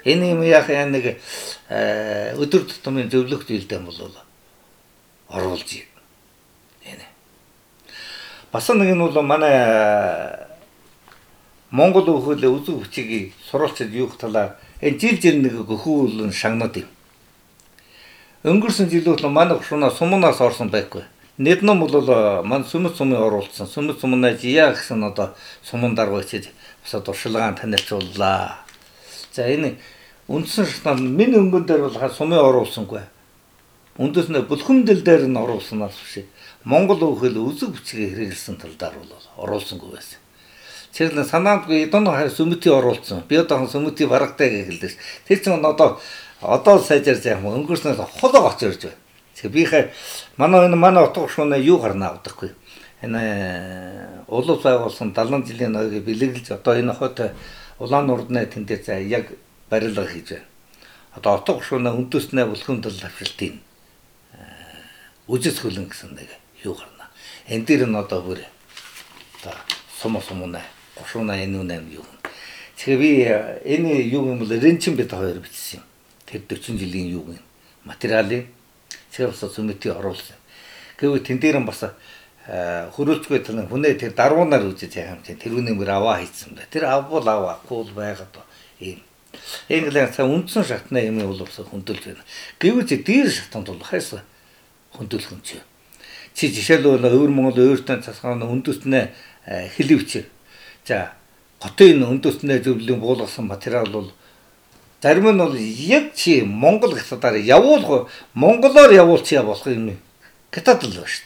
Энэ юм яг нэг өдөр тутмын зөвлөх зүйлтэй бол оруулж байна. Бас нэг нь бол манай Монгол өхөл үзэг хүчийг сурвалжид юух талаар жил нэг гөхүүлэн шагнаад юм. Өнгөрсөн жилүүд манай гушуунаа сумнаас орсон байхгүй. Нэг ном бол манай сүмэд сумын оруулсан. Сүмэд сумнаа жия гэсэн одоо суман даргуйчид бас туршлагаан танилцууллаа. За энэ үндсэн шатнд минь өнгөн дээр бол сумын оруулсангүй. Үндэснээ бүлхэмдэл дээр нь оруулснаас биш. Монгол өхөл үзэг хүчийг хэрэгэлсэн талдаар бол оруулсангүй байсан. Цэглэн санаандгүй эдэн сүмэти оруулсан. Би одоо сүмэти барагтай гэхэлдэж. Тэр чинь одоо сайжирч яах юм өнгөрснөөс холоо очирж байна. Тэгэхээр би манай утга шуунаа юу гарна авдаггүй. Энэ улуу байгуулсан 70 жилийн ноёг бэлэглэж одоо энэ хот улаан урдны тэндээ за яг барилга хийж байна. Одоо утга шуунаа үндэснээ бүлхэмдэл авшилтын үжис хөлн гэсэн нэг юу гарна. Энэ дээр нь одоо бүр одоо сумнаа гушуунаа энэ үнэ юу. Тэгэхээр би энэ юу юм бол ренчин бит хоёр бичсэн юм. Тэр 40 жилийн юу юм материалын цэвэрс сүмэти оруулсан. Гэвь тэн дээр нь бас хөрөлцгүй тань хүнээ тэр даруунаар үжиж байгаа юм чинь тэр үнэ мөр аваа хийсэн бай. Тэр авбал авахгүй байгаад ийм. Инглиар цаа үндсэн шатны юм бол бас хөндлөж байна. Гэвь дээр шатанд бол хайс хөндлөх юм чи. Чи жишээлбэл өвөр Монгол өөртөө цасгааны үндэснээ хэлвч. За хотын үндэснээ зөвлөлийн буулгасан материал бол зарим нь бол яг чи Монгол хятадаар явуулах монголоор явуулчихъя болох юм. Хятад л байна шүү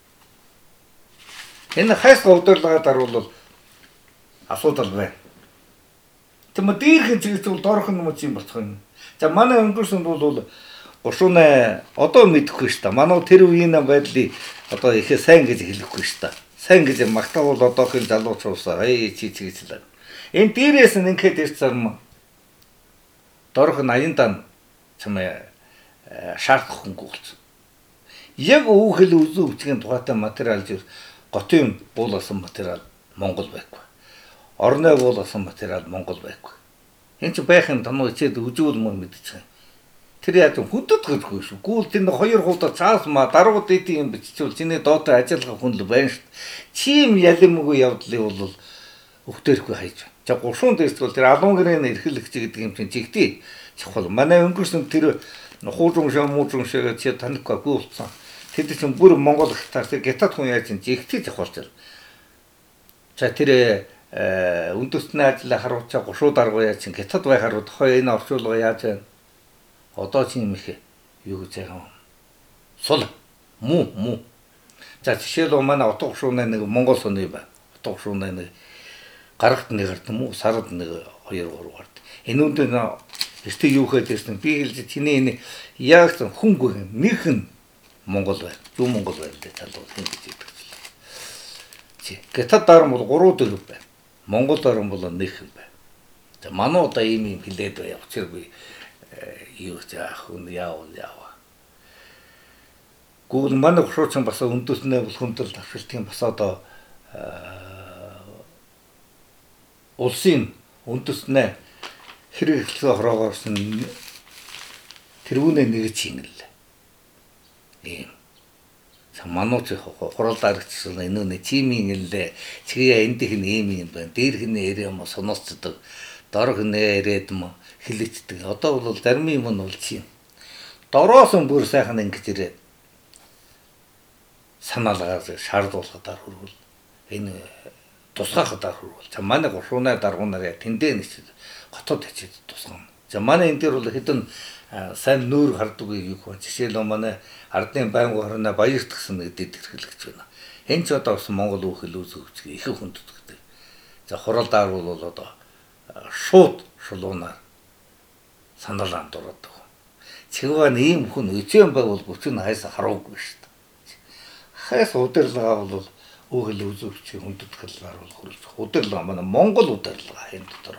дээ. Энэ хайс удирдлагаар даруул асуудал байна. Тэм дээрхэн чиглэл доорхон юм чинь болох юм. За манай өнгөрсөнд бол гушуунаа одоо мэдэхгүй шүү дээ. Манай тэр үеийн байдлыг одоо ихэ сайн гэж хэлэхгүй шүү дээ. Сайн гэж магтаавал одоохийн залууч уусаа чи гэжлээ. Энэ дээрээс нь ингээд ирж зарм дорхон аяндаа чамаа шаардах хөнгө болсон. Яг өөхөл үзүү үчгийн тухайтай материал жив готын буулгасан материал Монгол байхгүй. Орны буулгасан материал Монгол байхгүй. Энэ ч байхын тануу ичээд үзүүл мөн мэдчихэв. Тэр яаж хүндэт гэхгүй шүү. Гүүл тэр хоёр хуудаа цаас ма дарууд эдийн юм биччихвэл чиний доотой ажиллах хүн л байна шүү. Чим ялимгүй явдлыг бол өвтөрөхгүй хайж байна. За гушуун дэсгэл тэр алуун гэрээний эрхлэгч гэдэг юм чинь жигдээ чухал. Манай өнгөрсөн тэр хуужун шамуужун шиг чи танихгүй гүйлцсэн. Тэд чинь бүр Монгол хятад тэр гятад хүн яаж чинь жигдээ чухалчаа. За тэр үндэсний ажлаа харуулчаа гушуу даргуу яаж чинь гятад байхаар тохой энэ орчуулга яаж байна. Одоо чи юм их юу гэж байгаа юм. Сул муу. За жишээлбэл манай утга гушууны нэг Монгол соны байна. Утга гушууны нэг гарагт нэг гардсан муу сард нэг 2 3 гард. Энэ үндэ эртээ юу хийж ирсэн би хэлж чиний энэ яг хүнгүй нэгэн Монгол байна. Юу Монгол байна гэдэг талууд хин гэж хэлдэг. Чи гятад дарам бол 3 4 байна. Монгол дарам бол 1 байна. За манай одоо ийм хэлээд бай явчихгүй юу заах хүн яавал. Гүүл манай гушууч бас үндэснээ бүлхэмдэл авшилтын бас одоо улсын үндэснээ хэрэглэх хороогоорсон тэрүүнээ нэгж хийнэл. Ийм. Манууч хуралдаарчсан энэ нэ чимийн нэлээ чигээ энд их нэм юм байна. Дээрх нь ярэ юм соноцдог. Дорх нэ ирээд юм хилэгддэг. Одоо бол зарим юм нь болж юм. Дороос нь бүр сайхан ингэж ирээд санаалгаар шаардуулахаар хөрвөл энэ тусгаахаар хөрвөл. За манай гушуунаа даргуунараа тэндээ нэг хотод очиж тусгана. За манай энэ дээр бол хэдэн сайн нүүр хардаг юу вэ? Жишээлбэл манай ардын байнгын хорны баярт гэсэн нэг дэд хэрэглэгч байна. Энэ ч одоо бас Монгол үхэл үзэгч их хүнддэг. За хуралдаар бол одоо шууд шулуунаар санаалаанд дураад. Чигван ийм хүн үжийн байвал бүхэн хайс хараагүй шүү дээ. Хайс удирдлага бол үхэл үзэгч хүнддэглээр бол хөрөлж. Удирдлага манай Монгол удирдлага энэ дотор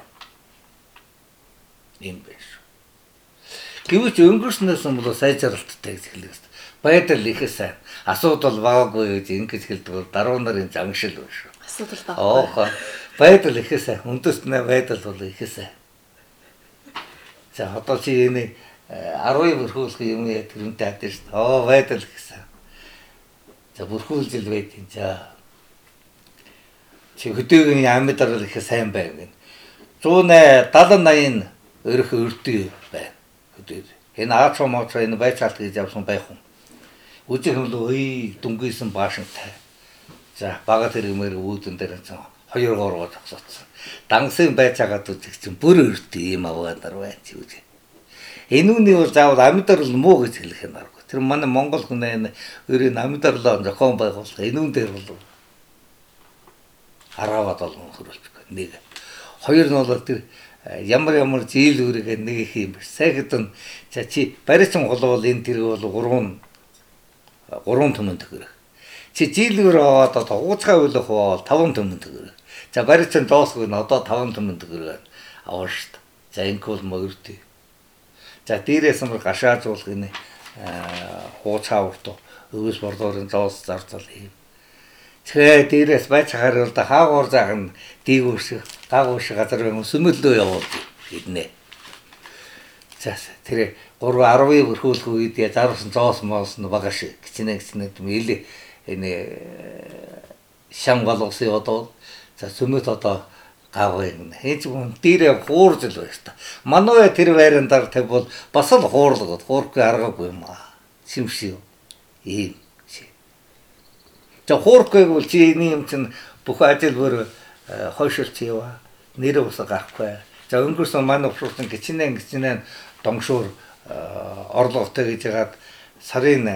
юм биш. Гэвч өнгөрснөөс бол сайжралттай гэж хэлдэг. Байдал их сайн. Асуудал байгаагүй гэж ингэж хэлдэг. Даруу нарын зангшил байна шүү. Асуудал байхгүй. Байдал их сайн. Үндэснээ байдал бол их сайн. За одоо чи энэ 10 бүрхүүлэх юм яа тэрнтэй хадсан шүү дээ. Байдал гэсэн. За бүрхүүл жил байдیں۔ За чи хөдөөгийн амьд орол их сайн байна гэн. 180 70 80 өрөх өрдөө байна. Хөдөө. Энэ аач мооч энэ байцаалт гэж явсан байх юм. Үжих хөлөө ой дүнгийсэн баашинтай. За бага тэргмээр үүдэн дээр 2 3 зогсоцсон. Дансын байцаагаад үзэх чинь бүр өрдөө юм аваадар байна чи үгүй. Энүүний бол заавал амьд орол муу гэж хэлэх юм аргагүй. Тэр манай Монгол хүн энэ өөрийн амьд орлоо зохион байгуулах энүүн дээр бол хараавад олон хөрөлцөг. Нэг. Хоёр нь бол тэр ямар зээл үүрэг нэг их юм биш. Сайхан за чи барьсан голвол энэ тэрэг бол 3 төмөн төгрөг. Чи жилээр аваад одоо хугацаа үлэх бол 5 төмөн төгрөг. За барьсан доосгүй нь одоо 5 төмөн төгрөг аваа шүү дээ. За инкол мөрдөө. За дээрээс нь гашаажуулах энэ хугацаа урт өвс бордорын зоос зарцал юм. Тэгээ дээрээс байцахаар л да хаагуур заах нь диигүүш гаагууш газар юм сүмэлдөө явуулдаг гинэ. За тэр 3-10 бүрхүүлэх үед я зарсан зоос моос нь багаш гिचнэ мэл энэ шам голоос одоо за сүмэт одоо гаагуу юм. Хээж хүн дээрээ хуурж л байж та. Манай тэр байран дээр тавьвал бас л хуурлагд хуурахгүй аргагүй юм аа. Шимшив. Ийм. За хуурахгүй бол чи энэ юм чинь бүх ажил бүр хойшилч яваа. Нэр ус гарахгүй. За өнгөрсөн манай уурсан гिचнэ домшуур орлоготой гэж ягаад сарын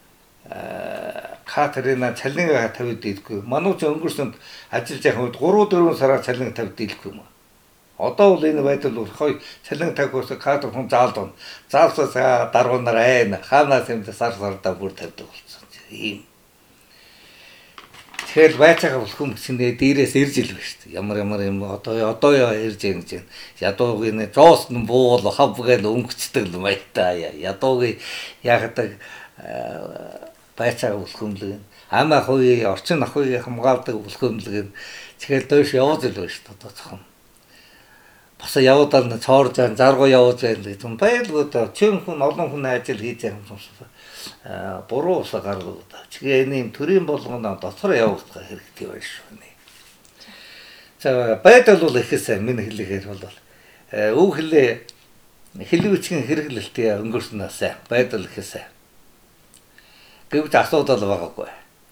Катерина цалингаа тавьд дийлэхгүй. Манайч өнгөрсөнд ажиллаж явах үед 3-4 сараар цалин тавьд дийлэхгүй юм. Одоо бол энэ байдал бол хой цалин тавьхоос кадр хүн заалдсан. Заалсаа даруунаар айн хаанаас юм сар-сардаа бүр тавьдаг болсон. Ийм. Тэгэхээр байцаага болох юм чинь дээрээс ирж ил байна шүү дээ. Ямар юм одоо ирж ийн гэж. Ядуугийн жоос нь буул хав гээл өнгөцдөг л маятаа. Ядуугийн яагаад байцаага болох юм л амаа хууи орчин ахуйг хамгаалдаг болох юм л. Тэгэхээр доош яваад ил байна шүү дээ. Одоо цохон. Бас яваад нь цоор зан заргуу яваад байл гэж юм байлгүй доо. Чим хүн олон хүн ажил хийж байгаа юм сонсоо. Буруу ус гаргав. Тэгээ энэ юм төрийн болгоно дотор явуулах хэрэгтэй байна шүү нэ. За байдал бол ихэсээ миний хэлэхээр бол өв хэлээвчгийн хэрэглэлтээ өнгөрснөөс байдал ихэсээ. Гэвч асуудал байгаагүй.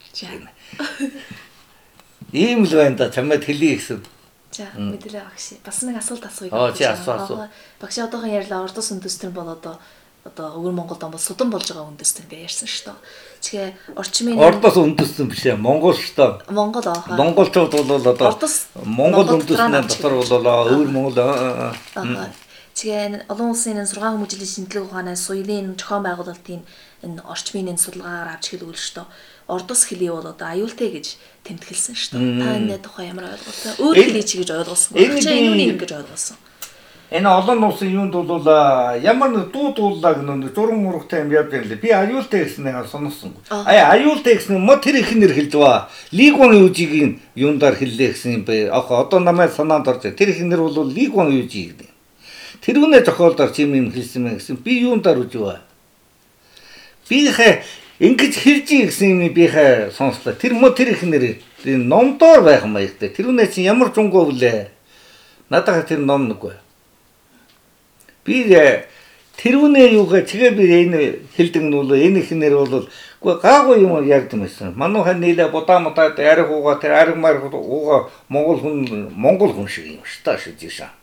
Ийм л байна да чамд хэлье гэсэн. За мэдлээ багш. Бас нэг асуулт асууя. Багш одоохон ярьлаа ордос үндэстэн бол одоо өвөр Монголд бол судан болж байгаа үндэстэн гэж ярьсан шүү дээ. Тэгэхээр орчмын ордос үндэстэн биш ээ Монгол шүү дээ. Монгол аа. Монголчууд бол одоо Монгол үндэстнээ дотор бол өвөр Монгол тэгээ олон улсын энэ 6 хүмүүжлийн шинжилгээ ухааны соёлын зохион байгуулалтын энэ орчмын энэ судалгаагаар авч хэлвэл шүү дээ. Ордос хэлий бол одоо аюултай гэж тэмдэглэсэн шүү дээ. Та энэ тухай ямар ойлголтой? Өөр хэлий чи гэж ойлгосон. Энэ гэж ойлгосон. Энэ олон улсын юунд бол ямар нэг дуулаг нэг зураг мурагтай юм явж байлаа. Би аюултай гэснээр сонссон. Аюултай гэснээр мо тэр ихнэр хэлж ба. Лигон юужигийн юундаар хэллээ гэсэн юм бэ. Одоо намайг санаанд орж. Тэр ихнэр бол лигон юужиг гэдэг. Тэрүүнээ зохиолдоор чим юм хэлсэн мэн гэсэн. Би юундаар үж ба. Би ингэж хэлж гэсэн юм би сонслоо. Тэр мо тэр ихнэр номдоор байх юм аа. Тэрүүнээ чи ямар зунгоо вүлээ. Надад тэр ном нүггүй. Би тэрүүнээ юугаа тэгээ би энэ хэлдэг нь бол энэ ихнэр бол үгүй гаагүй юм ярьдаг байсан. Манайхан нийлээ будаа ариг уугаа тэр ариг мар уугаа монгол хүн шиг юм шүү дээ шиж шаа.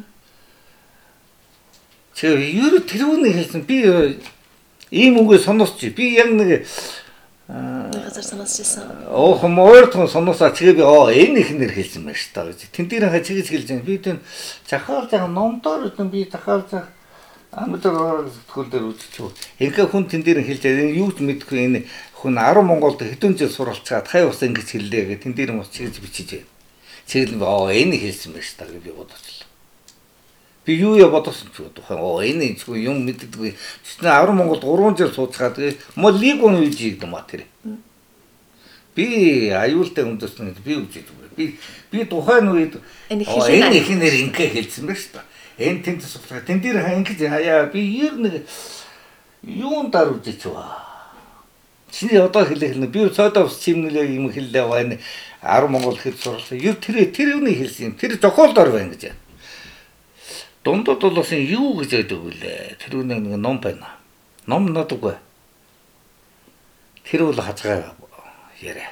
Тэр юу тэрүүнээ хэлсэн би ийм үгээ сонсч би яг нэг газар сонсчихсан. Моорт сонсоо тэгээ би энэ ихнэр хэлсэн байна шүү дээ. Тэн дээр хажигж хэлж байгаа. Би тэн захаал зах номдоор би захаал зах амтар хөл дээр үзчихв. Ингээ хүн тэн дээр хэлж байгаа. Юу ч мэдгүй энэ хүн 10 Монголд хэдэн жил суралцгаад хай ус ингэж хэллээ гэх тэн дээр мус чигж бичиж байна. Чиглэн энэ хэлсэн байна шүү дээ би бодоцлоо. Би юу я бодсон ч тухайн энэ ч юм мэддэггүй. Тэсний 10 Монголд 3 жил сууцгаад мо лигон үйж ийгдэм ба тэр. Би аюултай хүндэс би үзээд би тухайн үед энэ ихнэр ингээ хэлсэн байх шүү дээ. Энэ тэнд судлаа. Тэн дээр ингэж хаяа би ер нэг юун дар үзэж байгаа. Чиний одоо хэлэх нь би цодовс чимнэлээ юм хэллээ байна. 10 Монгол хэд сурлаа. Ер тэр юуны хэлсэн юм. Тэр зохиолдоор байна гэж. Дундад бол бас юу гэж яддаг вүлээ. Тэр нэг ном байна. Ном нотгүй. Тэр бол хазгаа яриа.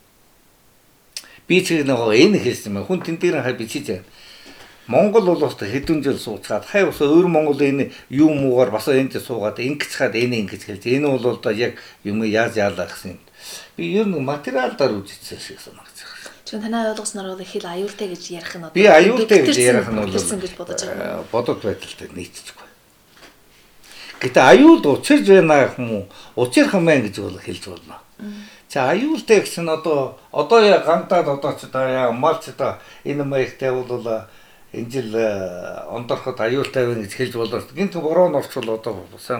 Би ч нэг энэ хэлсэн юм. Хүн тэн дээр хай бичиж. Монгол бол бас хэдэн жил сууцгаад хай бас өөр Монгол энэ юу муугаар бас энд суугаад ингэж хаад энэ ингэж хэлж. Энэ бол одоо яг юм яаж яалаа гэсэн юм. Би ер нь материалдаар үзчихсэн шиг санагдаж байна. Чи танай ойлгосноор бол их л аюултай гэж ярих нь одоо. Би аюултай гэж ярих нь бол гэж бодож байгаа. Бодод байдалтай нийцчихгүй. Гэтэ аюул учирж байна юм уу? Учирх юм байна гэж бол хэлж болно. За аюултай гэсэн одоо яа гантаад одоо ч яа малч одоо энэ маягтай бол энэ жил ондорход аюултай байна гэж хэлж болоо. Гинт бороо норчвол одоо